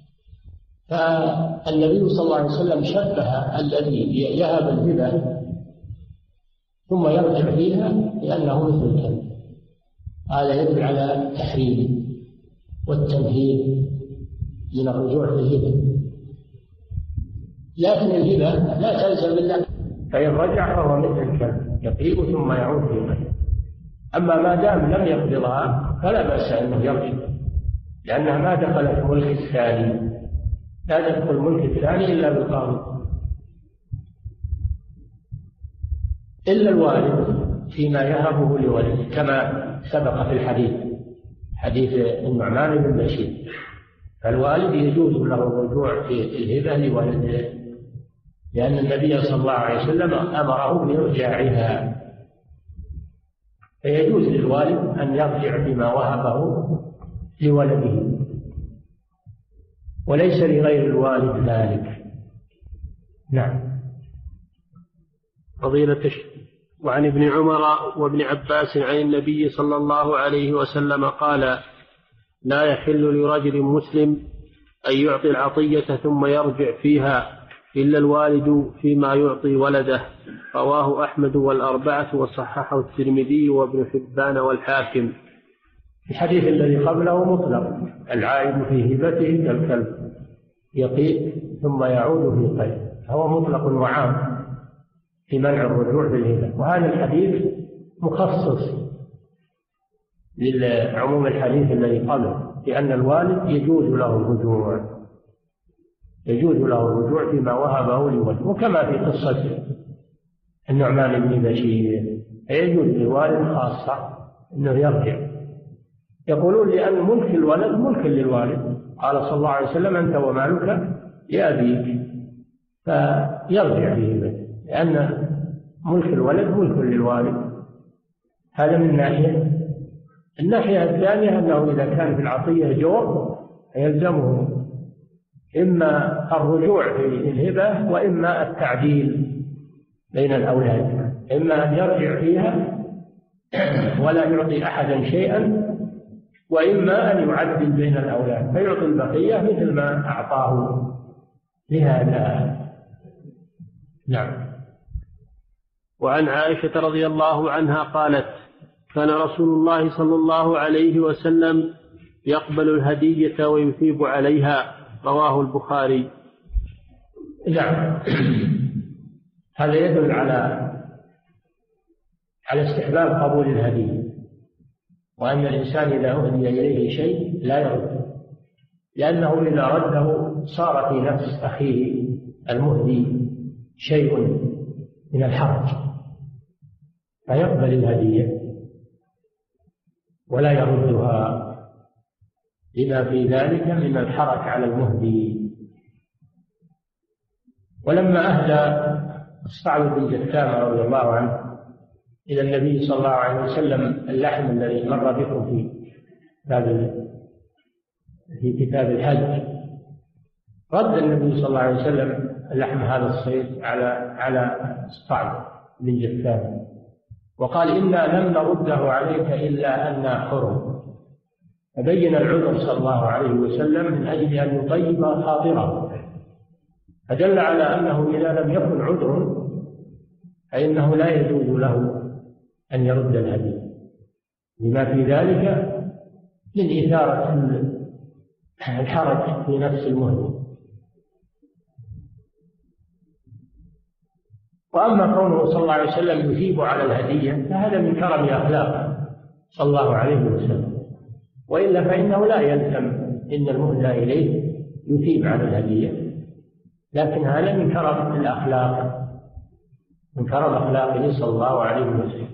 فالنبي صلى الله عليه وسلم شبه الذي يهب الهبة ثم يرجع فيها لأنه مثل الكلب، هذا يدل على التحريم والتنفير من الرجوع في الهبة. لكن الهبة لا تلزم إلا، فإن رجع فهو مثل الكلب يقيء ثم يعود في قيئه. أما ما دام لم يقبضها فلا بأس أنه يرجع، لأنها ما دخلت ملك الثاني، لا تدخل ملك الثاني إلا بالقاضي. إلا الوالد فيما يهبه لولده كما سبق في الحديث، حديث النعمان بن بشير، فالوالد يجوز له الرجوع في الهبة لولده، لأن النبي صلى الله عليه وسلم أمره بإرجاعها، فيجوز للوالد أن يرجع بما وهبه لولده، وليس لغير الوالد ذلك. نعم. فضيلة الشيخ. وعن ابن عمر وابن عباس عن النبي صلى الله عليه وسلم قال: لا يحل لرجل مسلم أن يعطي العطية ثم يرجع فيها إلا الوالد فيما يعطي ولده. رواه أحمد والأربعة وصححه الترمذي وابن حبان والحاكم. الحديث الذي قبله مطلق: العائد في هبته كالكلب يقيء ثم يعود في قيئه، هو مطلق وعام في منع الرجوع في الهبة. وهذا الحديث مخصص للعموم الحديث الذي قبله، لأن الوالد يجوز له الرجوع، يجوز له الرجوع فيما وهبه لولده، وكما في قصة النعمان بن بشير يجوز للوالد خاصة أنه يرجع. يقولون لأن ملك الولد ملك للوالد، قال صلى الله عليه وسلم: أنت ومالك لأبيك، فيرجع به، لأن ملك الولد ملك للوالد. هذا من ناحية. الناحية الثانية أنه إذا كان في العطية جور يلزمه إما الرجوع في الهبة وإما التعديل بين الأولاد، إما أن يرجع فيها ولا يعطي أحدا شيئا، وإما أن يعدل بين الأولاد فيعطي البقية مثل ما أعطاه لهذا. نعم. وعن عائشة رضي الله عنها قالت: كان رسول الله صلى الله عليه وسلم يقبل الهدية ويثيب عليها. رواه البخاري. نعم. هذا يدل على على استحباب قبول الهدية، وأن الإنسان إذا أهدي إليه شيء لا يرد، لأنه إذا رده صار في نفس أخيه المهدي شيء من الحرج، فيقبل الهدية ولا يردها لما في ذلك من الحرج على المهدي. ولما أهدى الصعب بن جثامة رضي الله عنه إلى النبي صلى الله عليه وسلم اللحم الذي مر بكم في كتاب في كتاب الحج، رد النبي صلى الله عليه وسلم اللحم هذا الصيد على على الصعب بن جثامة، وقال: إنا لم نرده عليك إلا أننا حرم. فبين العذر صلى الله عليه وسلم من أجل أن يطيب خاطره، فدل على أنه إذا لم يكن عذر فإنه لا يجوز له أن يرد الهدي. لما في ذلك من إثارة الحرج في نفس المهدي. وأما كونه صلى الله عليه وسلم يثيب على الهدية فهذا من كرم أخلاقه صلى الله عليه وسلم، وإلا فإنه لا يلزم إن المهدى إليه يثيب على الهدية، لكن هذا من كرم الأخلاق، من كرم أخلاقه صلى الله عليه وسلم.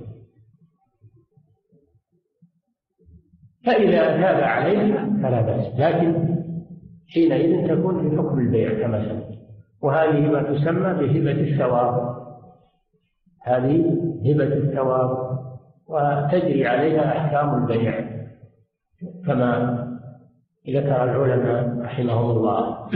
فإذا تاب عليه فلا بأس، لكن حينئذ تكون في حكم البيع كما سمعت، وهذه ما تسمى بهبة الثواب، هذه هبة الثواب وتجري عليها أحكام البيع كما ذكر العلماء رحمهم الله.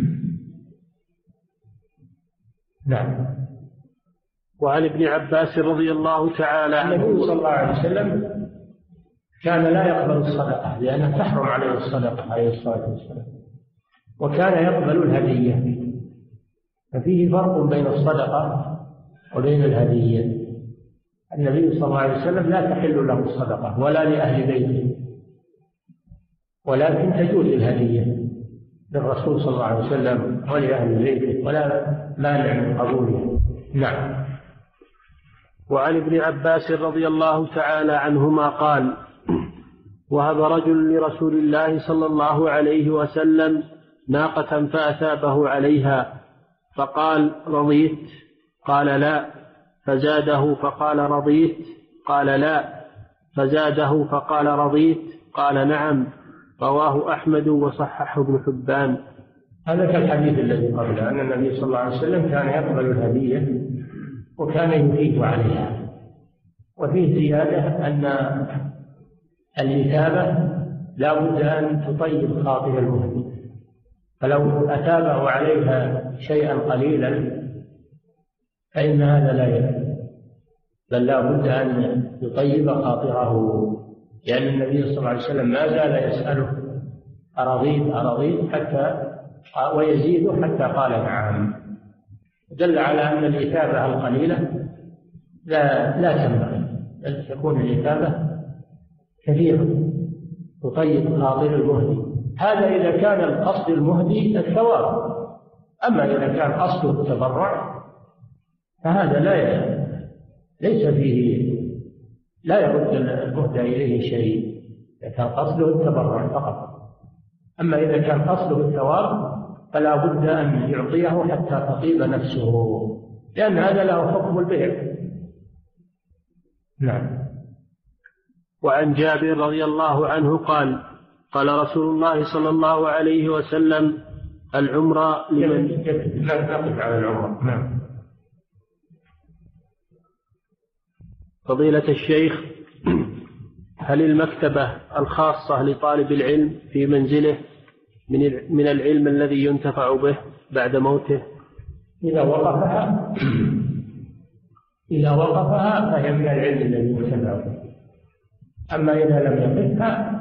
نعم. وعن ابن عباس رضي الله تعالى عنه النبي صلى الله عليه وسلم كان لا يقبل الصدقة لأنها تحرم عليه الصدقة عليه الصلاة والسلام، وكان يقبل الهدية، ففيه فرق بين الصدقة وبين الهدية. النبي صلى الله عليه وسلم لا تحل له الصدقة ولا لأهل بيته، ولكن تجوز الهدية للرسول صلى الله عليه وسلم ولأهل بيته ولا مانع من قبولها. نعم. وعن ابن عباس رضي الله تعالى عنهما قال: وهب رجل لرسول الله صلى الله عليه وسلم ناقة فأثابه عليها، فقال: رضيت؟ قال: لا. فزاده فقال: رضيت؟ قال: لا. فزاده فقال: رضيت؟ قال: نعم. رواه أحمد وصححه ابن حبان. هذا كالحديث الذي قبله أن النبي صلى الله عليه وسلم كان يقبل الهدية وكان يثيب عليها. وفيه زيادة أن الإثابة لا بد أن تطيب خاطر المهدي، فلو أثابه عليها شيئا قليلا فإن هذا لا يكفي، بل لا بد أن يطيب خاطره، لأن النبي صلى الله عليه وسلم ما زال يسأله: أرضيت أرضيت؟ حتى ويزيد حتى قال: نعم. دل على أن الإثابة القليلة لا لا تنبغي، بل تكون الإثابة كثيرة تطيب خاطر المهدي. هذا إذا كان القصد المهدي الثواب، أما إذا كان قصده التبرع فهذا لا ي... ليس فيه، لا يرد المهدى إليه شيء إذا كان قصده التبرع فقط. أما إذا كان قصده الثواب فلا بد أن يعطيه حتى تطيب نفسه، لأن هذا له حكم البيع. نعم. وعن جابر رضي الله عنه قال: قال رسول الله صلى الله عليه وسلم: العمرة لمن نقف على العمرة. نعم. فضيلة الشيخ، هل المكتبة الخاصة لطالب العلم في منزله من العلم الذي ينتفع به بعد موته؟ إذا وقفها إذا وقفها فهي من العلم الذي ينتفع به، أما إذا لم يقفها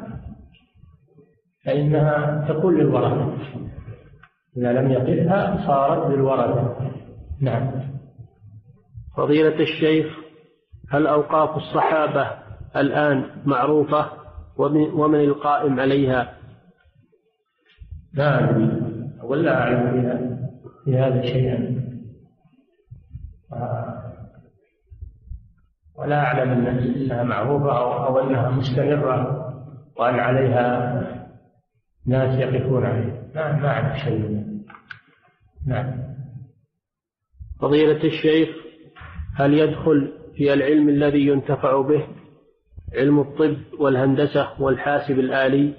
فإنها تكون للورثة، إذا لم يقفها صارت للورثة. نعم. فضيلة الشيخ، هل أوقاف الصحابة الآن معروفة ومن القائم عليها؟ لا أدري ولا أعلم في هذا شيئا، ولا أعلم أنها معروفة أو أنها مستمرة وأن عليها ناس يقفون عليها. لا ما أعرف شيء. نعم. فضيلة الشيخ، هل يدخل في العلم الذي ينتفع به علم الطب والهندسة والحاسب الآلي؟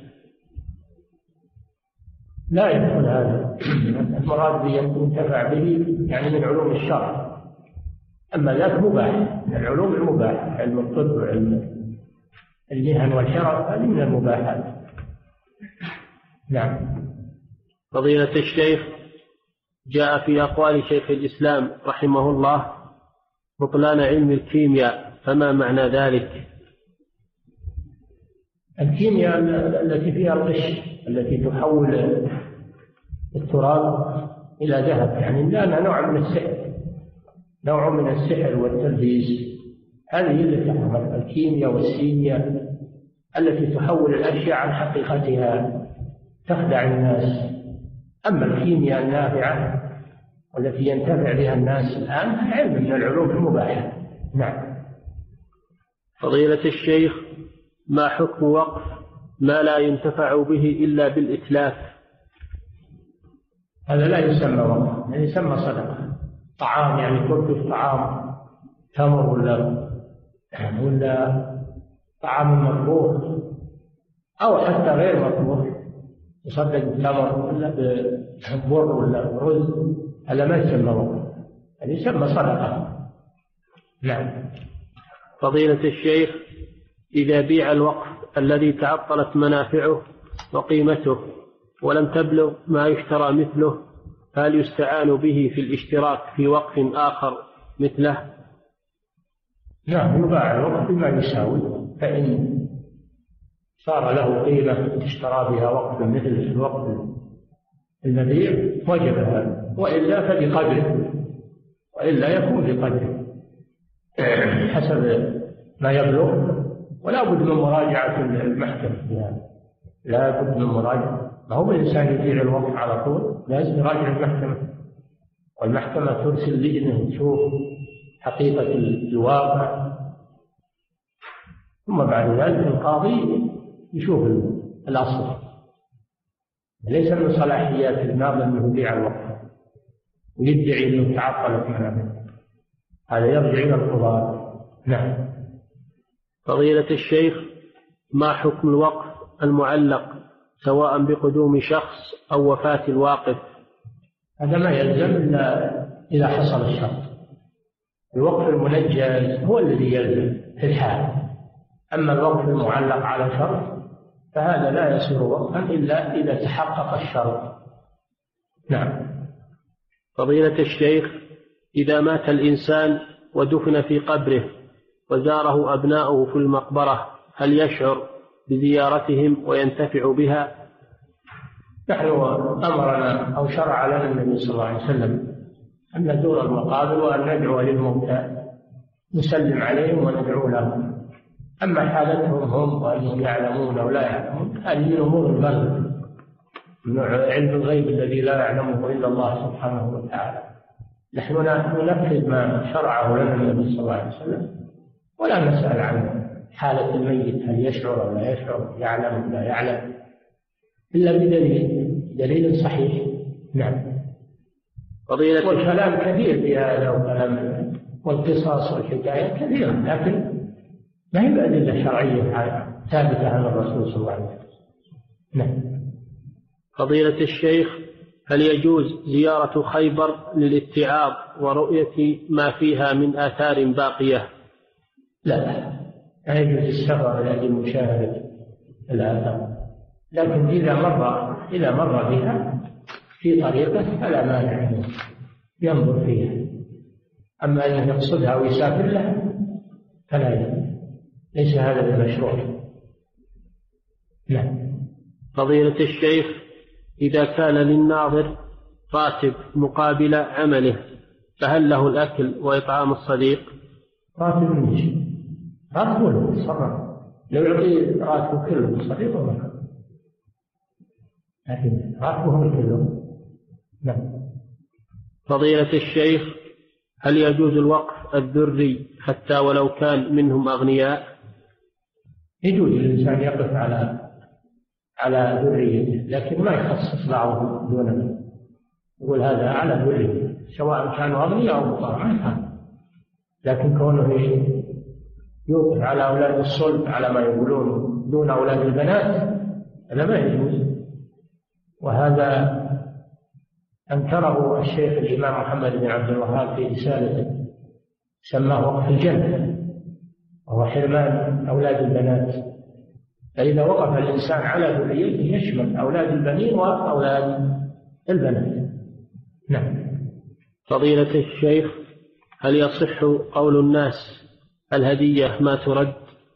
لا يدخل هذا، المراد به ينتفع به يعني من علوم الشرع، أما ذاك مباح من العلوم المباحة، علم الطب وعلم المهن والشرع هذه من المباحات. نعم. فضيلة الشيخ، جاء في أقوال شيخ الإسلام رحمه الله بطلان علم الكيمياء، فما معنى ذلك؟ الكيمياء التي فيها الغش، التي تحول التراب إلى ذهب، يعني لأنها نوع من السحر، نوع من السحر والتلبيس، هذه اللي تحرم الكيمياء والسيمياء التي تحول الأشياء عن حقيقتها تخدع الناس. أما الكيمياء النافعة والتي ينتفع بها الناس الآن علم من العلوم المباحة. نعم. فضيلة الشيخ، ما حكم وقف ما لا ينتفع به إلا بالإتلاف؟ هذا لا يسمى وقف، يعني يسمى صدقة. طعام يعني توقف طعام تمر ولا ولا طعام مطبوخ أو حتى غير مطبوخ، يصدق بالتمر ولا ببر ولا رز، هذا ما يسمى وقف، يعني يسمى صدقة. نعم. فضيلة الشيخ، إذا بيع الوقف الذي تعطلت منافعه وقيمته ولم تبلغ ما يشترى مثله، هل يستعان به في الاشتراك في وقف آخر مثله؟ نعم، يباع الوقف بما يساوي، فإن صار له قيمة تشترى بها وقف مثل الوقف المبيع وجب هذا، وإلا فبقدره، وإلا يكون بقدره حسب ما يبلغ. ولا بد من مراجعة المحكمة في هذا، لا بد من مراجعة. ما هو الإنسان يبيع الوقف على طول، لازم يراجع المحكمة، والمحكمة ترسل لجنة تشوف حقيقة الواقع، ثم بعد ذلك القاضي يشوف الأصل. ليس من صلاحيات الناظر أنه يبيع الوقف ويدعي أنه تعطلت منافعه، هذا يرجع إلى القضاة. نعم. فضيلة الشيخ، ما حكم الوقف المعلق سواء بقدوم شخص أو وفاة الواقف؟ هذا ما يلزم إلا إذا حصل الشرط. الوقف المنجز هو الذي يلزم في الحال، أما الوقف المعلق على شرط فهذا لا يصير وقفا إلا إذا تحقق الشرط. نعم. فضيلة الشيخ، إذا مات الإنسان ودفن في قبره وزاره أبناؤه في المقبرة، هل يشعر بزيارتهم وينتفع بها؟ نحن أمرنا أو شرع لنا النبي صلى الله عليه وسلم أن نزور المقابر وأن ندعو للموتى، نسلم عليهم وندعو لهم. أما حالتهم هم وأنهم يعلمون أو لا يعلمون، هذه من أمور الغيب، من علم الغيب الذي لا يعلمه إلا الله سبحانه وتعالى. نحن ننفذ ما شرعه لنا النبي صلى الله عليه وسلم، ولا نسأل عن حالة الميت هل يشعر أو لا يشعر، يعلم أو لا يعلم، إلا بدليل دليل صحيح. نعم. فضيلة والكلام كثير في هذا، وكلام والقصص والحكايات كثيرة، لكن ما هي بأدلة شرعية ثابتة عن الرسول صلى الله عليه وسلم. نعم. فضيلة الشيخ، هل يجوز زيارة خيبر للاتعاظ ورؤية ما فيها من آثار باقية؟ لا، لا يجوز السفر لأجل مشاهدة الآثار، لكن إذا مر إذا مر بها في طريقه فلا مانع منه ينظر فيها. أما أنه يقصدها ويسافر لها فلا يجوز، ليس هذا المشروع. نعم. فضيلة الشيخ، إذا كان للناظر راتب مقابل عمله، فهل له الأكل وإطعام الصديق؟ راتب من شيء، راتبه له يتصرف، لو يعطي راتبه كله للصديق وما، لكن راتبه كله. نعم. فضيلة الشيخ، هل يجوز الوقف الذري حتى ولو كان منهم أغنياء؟ يجوز الإنسان يقف على على ذريته، لكن ما يخصص بعضهم دون من، يقول هذا على ذريته سواء كانوا أغنياء أو فقراء، ما يفهم. لكن كونه يوقف على أولاد الصلب على ما يقولون دون أولاد البنات هذا ما يجوز. وهذا أنكره الشيخ الإمام محمد بن عبد الوهاب في رسالته سماه وقف الجنة، وهو حرمان أولاد البنات. فإذا وقف الإنسان على ذريته يشمل أولاد البنين وأولاد البنات. نعم. فضيلة الشيخ، هل يصح قول الناس الهدية ما ترد؟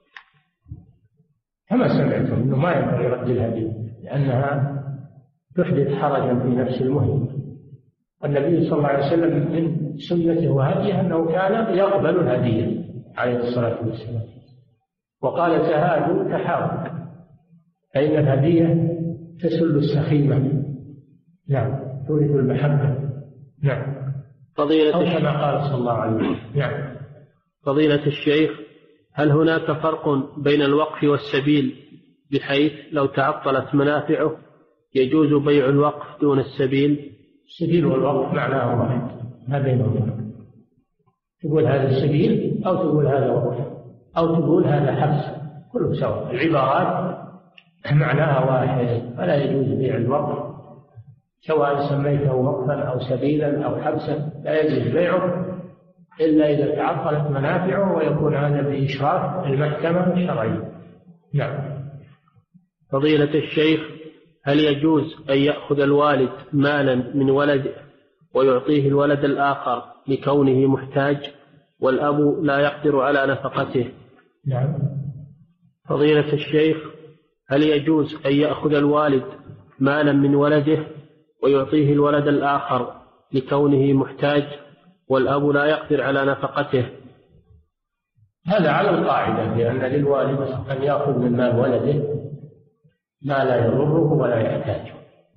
كما سمعتم أنه ما ينبغي رد الهدية، لأنها تحدث حرجا في نفس المهدي. والنبي صلى الله عليه وسلم من سنته وهديه أنه كان يقبل الهدية عليه الصلاة والسلام. وقال تهادوا تحاوروا، فإن الهدية تسل السخيمة. نعم، تورث المحبة. نعم، فضيلة أو كما قال صلى الله عليه وسلم. نعم. فضيلة الشيخ، هل هناك فرق بين الوقف والسبيل، بحيث لو تعطلت منافعه يجوز بيع الوقف دون السبيل؟ السبيل والوقف معناه واحد، ما بينهم فرق. تقول هذا السبيل أو تقول هذا وقف أو تقول هذا حبس، كله سواء، العبارات معناها واحد. فلا يجوز بيع الوقف سواء سميته وقفا أو سبيلا أو حبسا، لا يجوز بيعه إلا إذا تعطلت منافعه، ويكون هذا بإشراف المحكمة الشرعية. نعم. فضيلة الشيخ، هل يجوز أن يأخذ الوالد مالا من ولده ويعطيه الولد الآخر لكونه محتاج والأب لا يقدر على نفقته؟ نعم. فضيلة الشيخ، هل يجوز أن يأخذ الوالد مالا من ولده ويعطيه الولد الآخر لكونه محتاج والأب لا يقدر على نفقته؟ هذا على القاعدة، لأن للوالد أن يأخذ من مال ولده ما لا يضره ولا يحتاجه.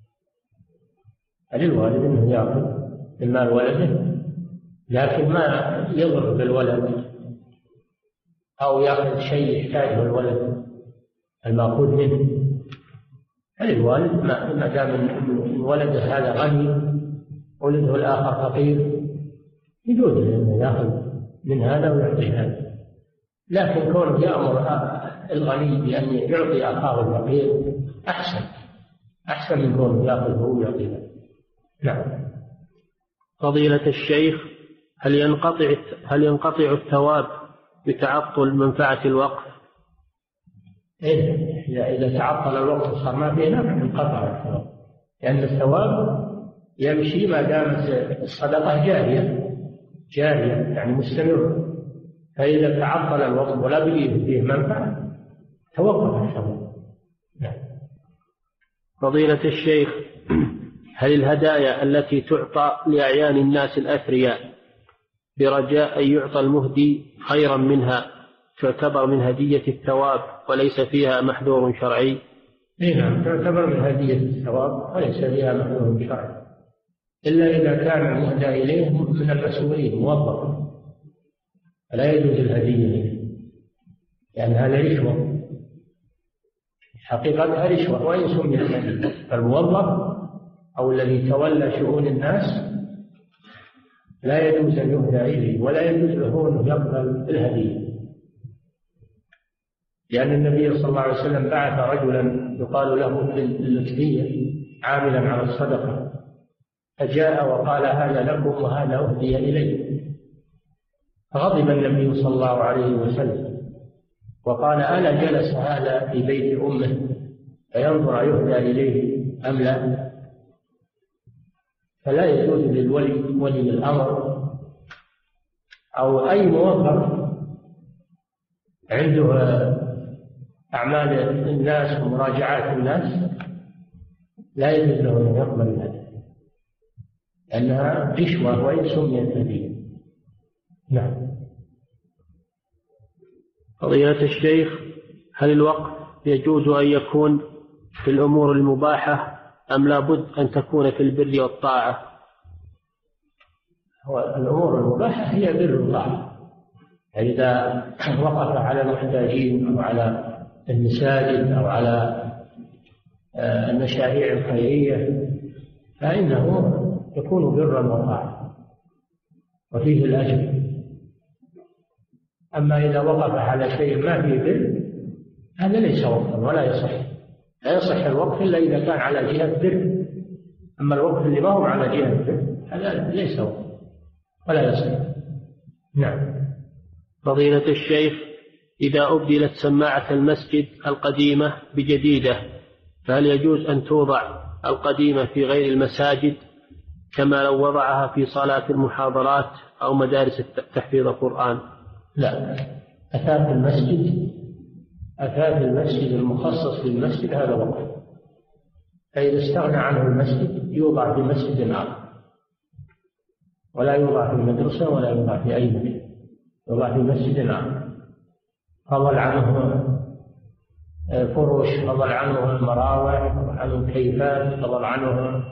للوالد أنه يأخذ من مال ولده لكن ما يضر بالولد أو يأخذ شيء يحتاجه الولد المأخوذ منه. للوالد ما دام ولده هذا غني ولده الآخر فقير يجوز أنه يأخذ من هذا ويعطي هذا، لكن كونه يأمر الغني بأن يعطي أخاه الفقير أحسن أحسن من كونه يأخذ هو ويعطي هذا. نعم. فضيلة الشيخ، هل ينقطع هل ينقطع الثواب بتعطل منفعة الوقف؟ إيه، إذا تعطل الوقت صار ما فيه نفع انقطع الثواب، لأن الثواب يمشي ما دامت الصدقة جارية جارية يعني مستمرة، فإذا تعطل الوقت ولا بقي فيه منفعة توقف الثواب. نعم. فضيلة الشيخ، هل الهدايا التي تعطى لأعيان الناس الأثرياء برجاء أن يعطى المهدي خيرا منها تعتبر من هدية الثواب وليس فيها محذور شرعي؟ نعم، تعتبر من هدية الثواب وليس فيها محذور شرعي، إلا إذا كان المهدى إليه من المسؤولين موظف فلا يجوز الهدية إليه، لأن هذا رشوة، حقيقتها رشوة وإن سميت هدية. فالموظف أو الذي تولى شؤون الناس لا يجوز أن يهدى إليه ولا يجوز له أن يقبل الهدية، لأن النبي صلى الله عليه وسلم بعث رجلا يقال له اللتبية عاملا على الصدقة، فجاء وقال هذا لكم وهذا أهدي إليه، فغضب النبي صلى الله عليه وسلم وقال ألا جلس هذا في بيت أمه فينظر يهدى إليه أم لا؟ فلا يجوز للولي ولي الأمر أو أي موظف عنده أعمال الناس ومراجعات الناس لا يجوز له أن يقبل هذا، لأنها رشوة وإن سميت هدية. نعم. فضيلة الشيخ، هل الوقف يجوز أن يكون في الأمور المباحة أم لا بد أن تكون في البر والطاعة؟ هو الأمور المباحة هي بر الله، إذا وقف على المحتاجين أو على المساجد أو على المشاريع الخيرية فإنه يكون برا وطاعة وفيه الأجر. أما إذا وقف على شيء ما فيه بر هذا ليس وقفا ولا يصح، لا يصح الوقف إلا إذا كان على جهة بر، أما الوقف اللي ما هو على جهة بر هذا ليس وقف ولا يصح. نعم. فضيلة الشيخ، إذا أبدلت سماعة المسجد القديمة بجديدة فهل يجوز أن توضع القديمة في غير المساجد كما لو وضعها في صالات المحاضرات أو مدارس تحفيظ القرآن؟ لا، أثاث المسجد أثاث المسجد المخصص للمسجد هذا وقف، فإذا استغنى عنه المسجد يوضع في مسجد آخر، ولا يوضع في المدرسة ولا يوضع في أي مكان، يوضع في مسجد آخر. فضل عنه فرش، فضل عنه المراوح، فضل عنه الكيفات، فضل عنه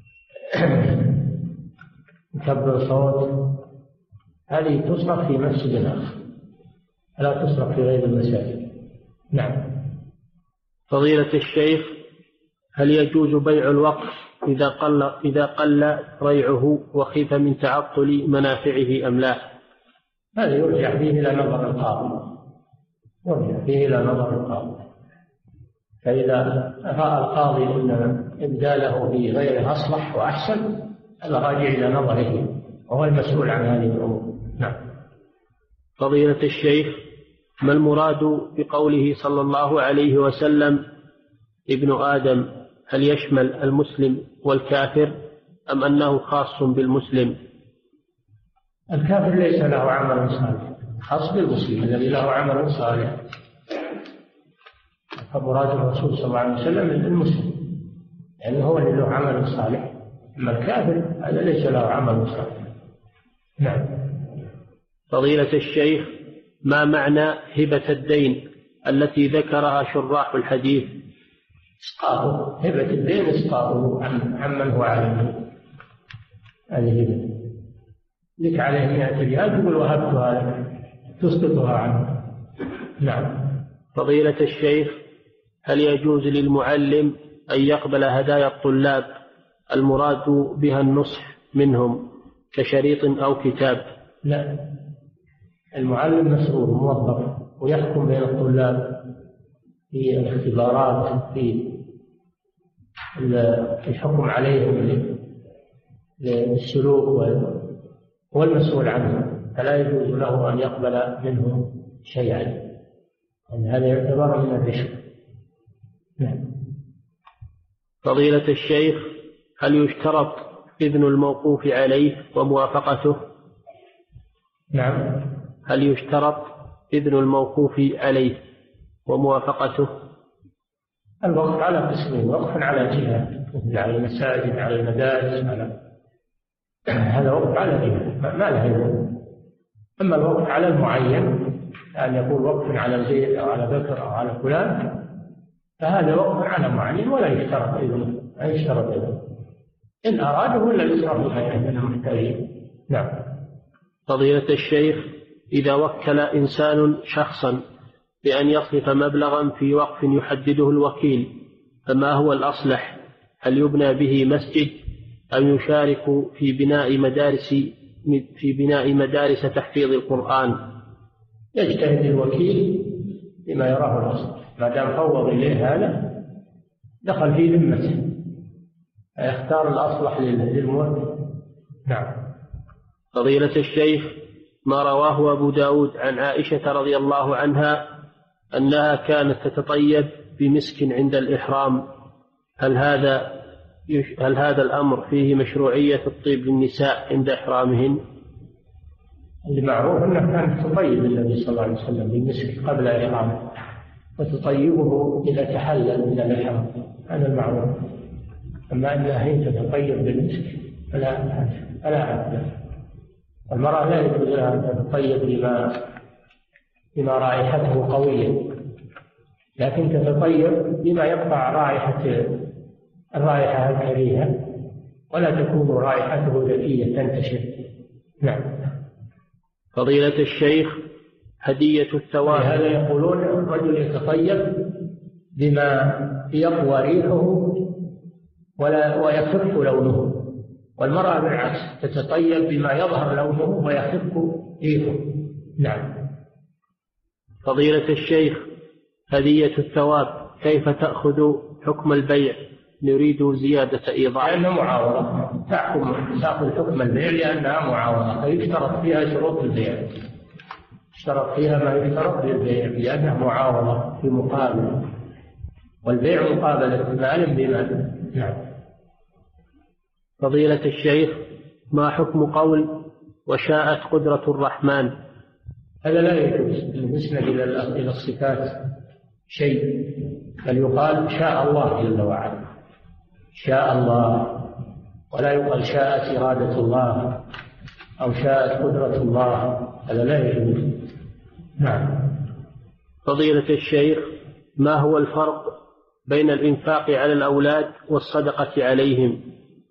مكبر صوت. هذه تصرف في مسجد آخر، لا تصرف في غير المساجد. نعم. فضيلة الشيخ، هل يجوز بيع الوقف إذا قل إذا قل ريعه وخيف من تعطل منافعه أم لا؟ هذا يرجع فيه إلى نظر القاضي، يرجع فيه إلى نظر القاضي. فإذا رأى القاضي أن إبداله في غيره أصلح وأحسن، هذا راجع إلى نظره وهو المسؤول عن هذه الأمور. نعم. فضيلة الشيخ، ما المراد بقوله صلى الله عليه وسلم ابن آدم؟ هل يشمل المسلم والكافر أم أنه خاص بالمسلم؟ الكافر ليس له عمل صالح، خاص بالمسلم الذي له عمل صالح. فمراد الرسول صلى الله عليه وسلم المسلم لأنه هو الذي له عمل صالح، أما الكافر هذا ليس له عمل صالح. نعم. فضيلة الشيخ، ما معنى هبة الدين التي ذكرها شراح الحديث؟ إسقاطه، هبة الدين إسقاطه عمن هو عليه. هذه هبة لك عليه مئة ريال تقول وهبتها لك، تسقطها عنه. نعم. فضيلة الشيخ، هل يجوز للمعلم أن يقبل هدايا الطلاب المراد بها النصح منهم كشريط أو كتاب؟ لا، المعلم مسؤول موظف ويحكم بين الطلاب في الاختبارات، في الحكم عليهم للسلوك، هو المسؤول عنه، فلا يجوز له أن يقبل منه شيئا، يعني هذا يعتبر من الرشوة. نعم. فضيلة الشيخ، هل يشترط إذن الموقوف عليه وموافقته؟ نعم. هل يشترط إذن الموقوف عليه وموافقته؟ الوقف على قسمين، وقف على جهة مثل على المساجد، على المدارس، على هذا وقف على جهة ما له إذن. أما الوقف على المعين، أن يكون وقف على البيت أو على بكر أو على فلان، فهذا وقف على معين ولا يشترط إذنه، لا يشترط إذنه، إن أراده ولا يشترط إذن المحتاجين. نعم. فضيلة الشيخ، إذا وكل إنسان شخصا بأن يصرف مبلغا في وقف يحدده الوكيل، فما هو الأصلح؟ هل يبنى به مسجد أم يشارك في بناء مدارس في بناء مدارس تحفيظ القرآن؟ يجتهد الوكيل بما يراه الأصلح، ما دام فوض إليه هذا دخل في ذمته، يختار الأصلح للموكل. نعم. فضيلة الشيخ، ما رواه أبو داود عن عائشة رضي الله عنها أنها كانت تتطيب بمسك عند الإحرام، هل هذا هل هذا الأمر فيه مشروعية الطيب للنساء عند إحرامهن؟ المعروف أنها كانت تطيب النبي صلى الله عليه وسلم بالمسك قبل إحرامه، وتطيبه إذا تحلل من الإحرام، هذا المعروف. أما أنها هي تتطيب بالمسك فلا فلا عادة. المرأة لا يجوز لها أن تتطيب بما بما رائحته قوية، لكن تتطيب بما يقطع رائحة الرائحة الكريهة، ولا تكون رائحته ذكية تنتشر. نعم. فضيلة الشيخ، هدية الثواب. هذا يقولون الرجل يتطيب بما يقوى ريحه ولا ويخف لونه، والمرأة بالعكس تتطيب بما يظهر لونه ويخف ريحه. نعم. فضيلة الشيخ، هدية الثواب كيف تأخذ حكم البيع؟ نريد زيادة إيضاح. لأنها معاوضة، تحكم تأخذ حكم البيع لأنها معاوضة، فيشترط فيها شروط البيع، يشترط فيها ما يشترط للبيع لأنها معاوضة في مقابل، والبيع مقابلة مال بمال. نعم. فضيلة الشيخ، ما حكم قول وشاءت قدرة الرحمن؟ هذا لا يجوز بالنسبة إلى الصفات شيء، بل يقال شاء الله جل وعلا، شاء الله، ولا يقال شاءت إرادة الله أو شاءت قدرة الله، هذا لا يجوز. نعم. فضيلة الشيخ، ما هو الفرق بين الإنفاق على الأولاد والصدقة عليهم؟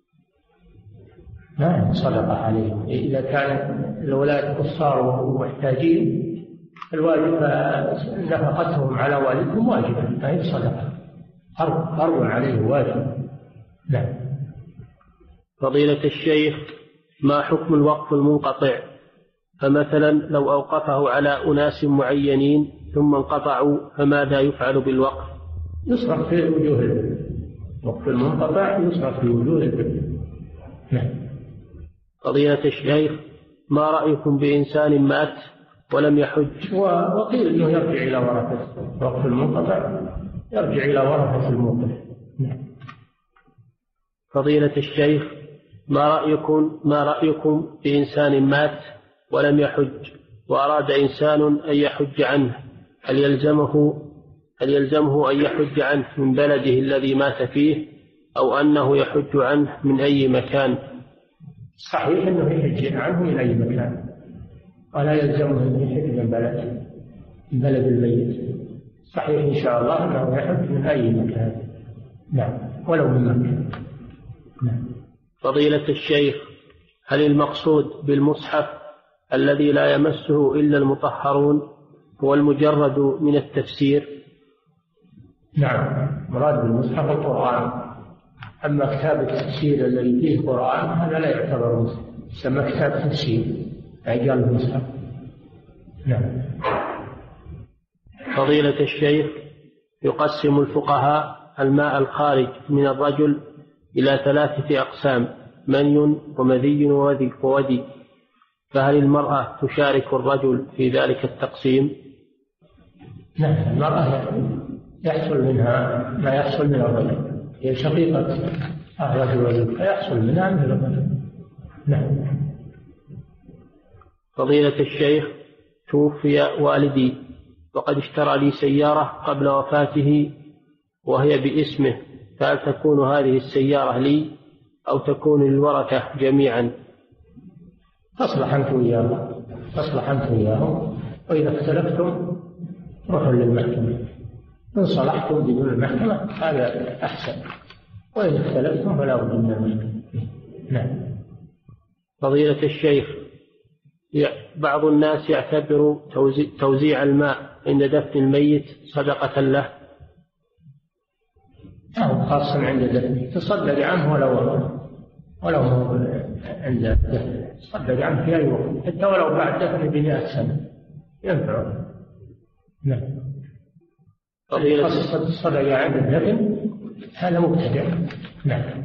نعم، صدقة عليهم. إذا كان الأولاد قصار ومحتاجين الواجب نفقتهم على والدهم واجبة، فهي صدقة، فرض عليه واجب. نعم. فضيلة الشيخ، ما حكم الوقف المنقطع؟ فمثلا لو أوقفه على أناس معينين ثم انقطعوا فماذا يفعل بالوقف؟ يصرف في وجوه البر. وقف المنقطع يصرف في وجوه البر. نعم. فضيلة الشيخ، ما رأيكم بإنسان مات ولم يحج؟ وقيل أنه يرجع إلى ورثته. وقف المنقطع يرجع إلى ورثة الموقف. نعم. فضيلة الشيخ، ما رأيكم ما رأيكم بإنسان مات ولم يحج وأراد إنسان أن يحج عنه، هل يلزمه هل يلزمه أن يحج عنه من بلده الذي مات فيه أو أنه يحج عنه من أي مكان؟ صحيح أنه يحج عنه من أي مكان، ولا يلزمه أن يحج من بلد من بلد الميت. صحيح إن شاء الله أنه يحج من أي مكان. نعم، ولو من مكة. نعم. فضيلة الشيخ، هل المقصود بالمصحف الذي لا يمسه إلا المطهرون هو المجرد من التفسير؟ نعم، مراد بالمصحف القرآن. أما كتاب التفسير الذي فيه قرآن هذا لا يعتبر مصحف، يسمى كتاب تفسير عجال المصحف. نعم. فضيلة الشيخ، يقسم الفقهاء الماء الخارج من الرجل إلى ثلاثة أقسام: مني ومذي وودي، فهل المرأة تشارك الرجل في ذلك التقسيم؟ نعم، المرأة يحصل منها ما يحصل من الرجل، هي شقيقة الرجل فيحصل منها من الرجل. نعم. فضيلة الشيخ، توفي والدي وقد اشترى لي سيارة قبل وفاته وهي باسمه، فهل تكون هذه السيارة لي أو تكون للورثة جميعا؟ تصلح أنت وياهم تصلح أنت وياهم وإذا اختلفتم روحوا للمحكمة. إن صلحتم بدون المحكمة هذا أحسن، وإن اختلفتم فلا بد من المحكمة. نعم. فضيلة الشيخ، بعض الناس يعتبر توزيع الماء عند دفن الميت صدقة له. أو خاصة عند دفنه، تصدق عنه ولو ولو عند دفنه، تصدق عنه في أي وقت، حتى ولو بعد دفنه بمئة سنة ينفعه. نعم. خاصة الصدقة عند الدفن هذا مبتدع. نعم.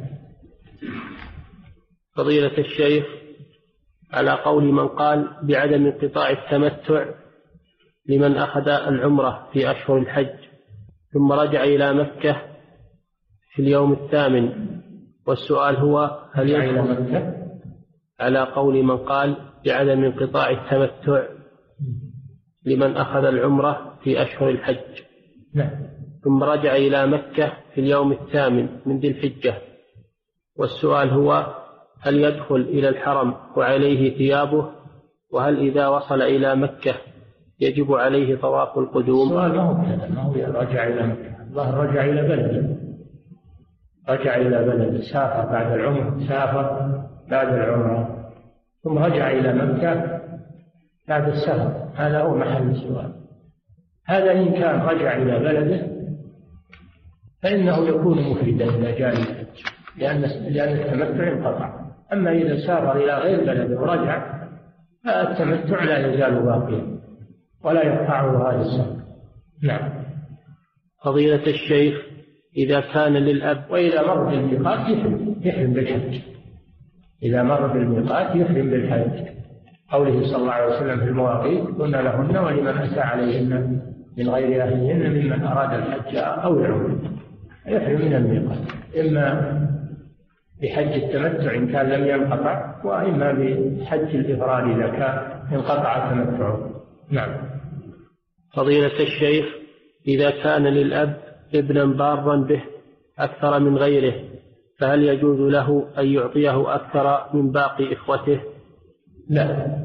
فضيلة الشيخ، على قول من قال بعدم انقطاع التمتع لمن أخذ العمرة في أشهر الحج ثم رجع إلى مكة في اليوم الثامن، والسؤال هو هل يدخل على قول من قال بعدم انقطاع التمتع لمن أخذ العمرة في أشهر الحج ثم رجع إلى مكة في اليوم الثامن من ذي الحجة، والسؤال هو هل يدخل إلى الحرم وعليه ثيابه، وهل إذا وصل إلى مكة يجب عليه طواف القدوم؟ السؤال ما هو كذا، ما هو رجع إلى مكة، الله رجع إلى بلده، رجع إلى بلده، سافر بعد العمر، سافر بعد العمر ثم رجع إلى مكة بعد السفر، هذا هو محل السؤال. هذا إن كان رجع إلى بلده فإنه يكون مفردا إذا جاء الحج، لأن لأن التمتع انقطع. أما إذا سافر إلى غير بلده ورجع فالتمتع لا يزال باقيا ولا يقطعه هذا السفر. نعم. فضيلة الشيخ، إذا كان للأب وإذا مر بالميقات يحرم يحرم بالحج، إذا مر بالميقات يحرم بالحج، قوله صلى الله عليه وسلم في المواقيت قلنا لهن ولمن أتى عليهن من غير أهلهن ممن أراد الحج أو العمرة، يحرم من الميقات، إما بحج التمتع إن كان لم ينقطع، وإما بحج الإفراد إذا كان انقطع تمتعه. نعم. فضيلة الشيخ، إذا كان للأب ابنا بارا به أكثر من غيره فهل يجوز له أن يعطيه أكثر من باقي إخوته؟ لا،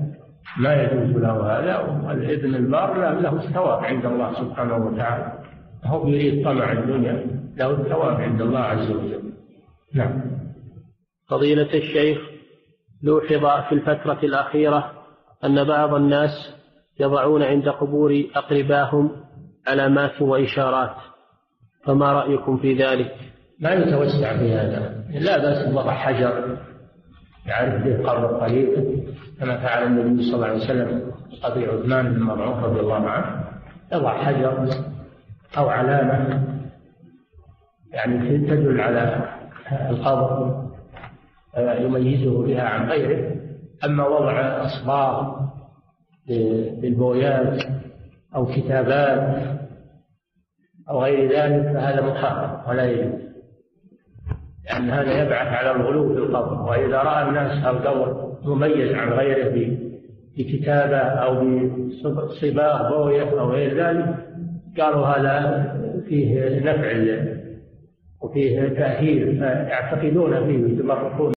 ما يجوز له هذا. والابن البار له الثواب عند الله سبحانه وتعالى، هو يريد طمع الدنيا، له الثواب عند الله عز وجل. نعم. فضيلة الشيخ، لوحظ في الفترة الأخيرة أن بعض الناس يضعون عند قبور أقرباهم علامات وإشارات، فما رأيكم في ذلك؟ ما يتوسع في هذا، لا بأس بوضع حجر يعرف به قبر قريب كما فعل النبي صلى الله عليه وسلم قبر عثمان بن مظعون رضي الله عنه، يضع حجر أو علامة يعني تدل على القبر يميزه بها عن غيره. أما وضع أصباغ بالبويات أو كتابات أو غير ذلك فهذا محرم ولا يجوز، لأن هذا يبعث على الغلو في القبر. وإذا رأى الناس القبر مميز عن غيره بكتابة أو بصباغ بوية أو غير ذلك قالوا هذا فيه نفع وفيه تأثير، فيعتقدون فيه يتبركون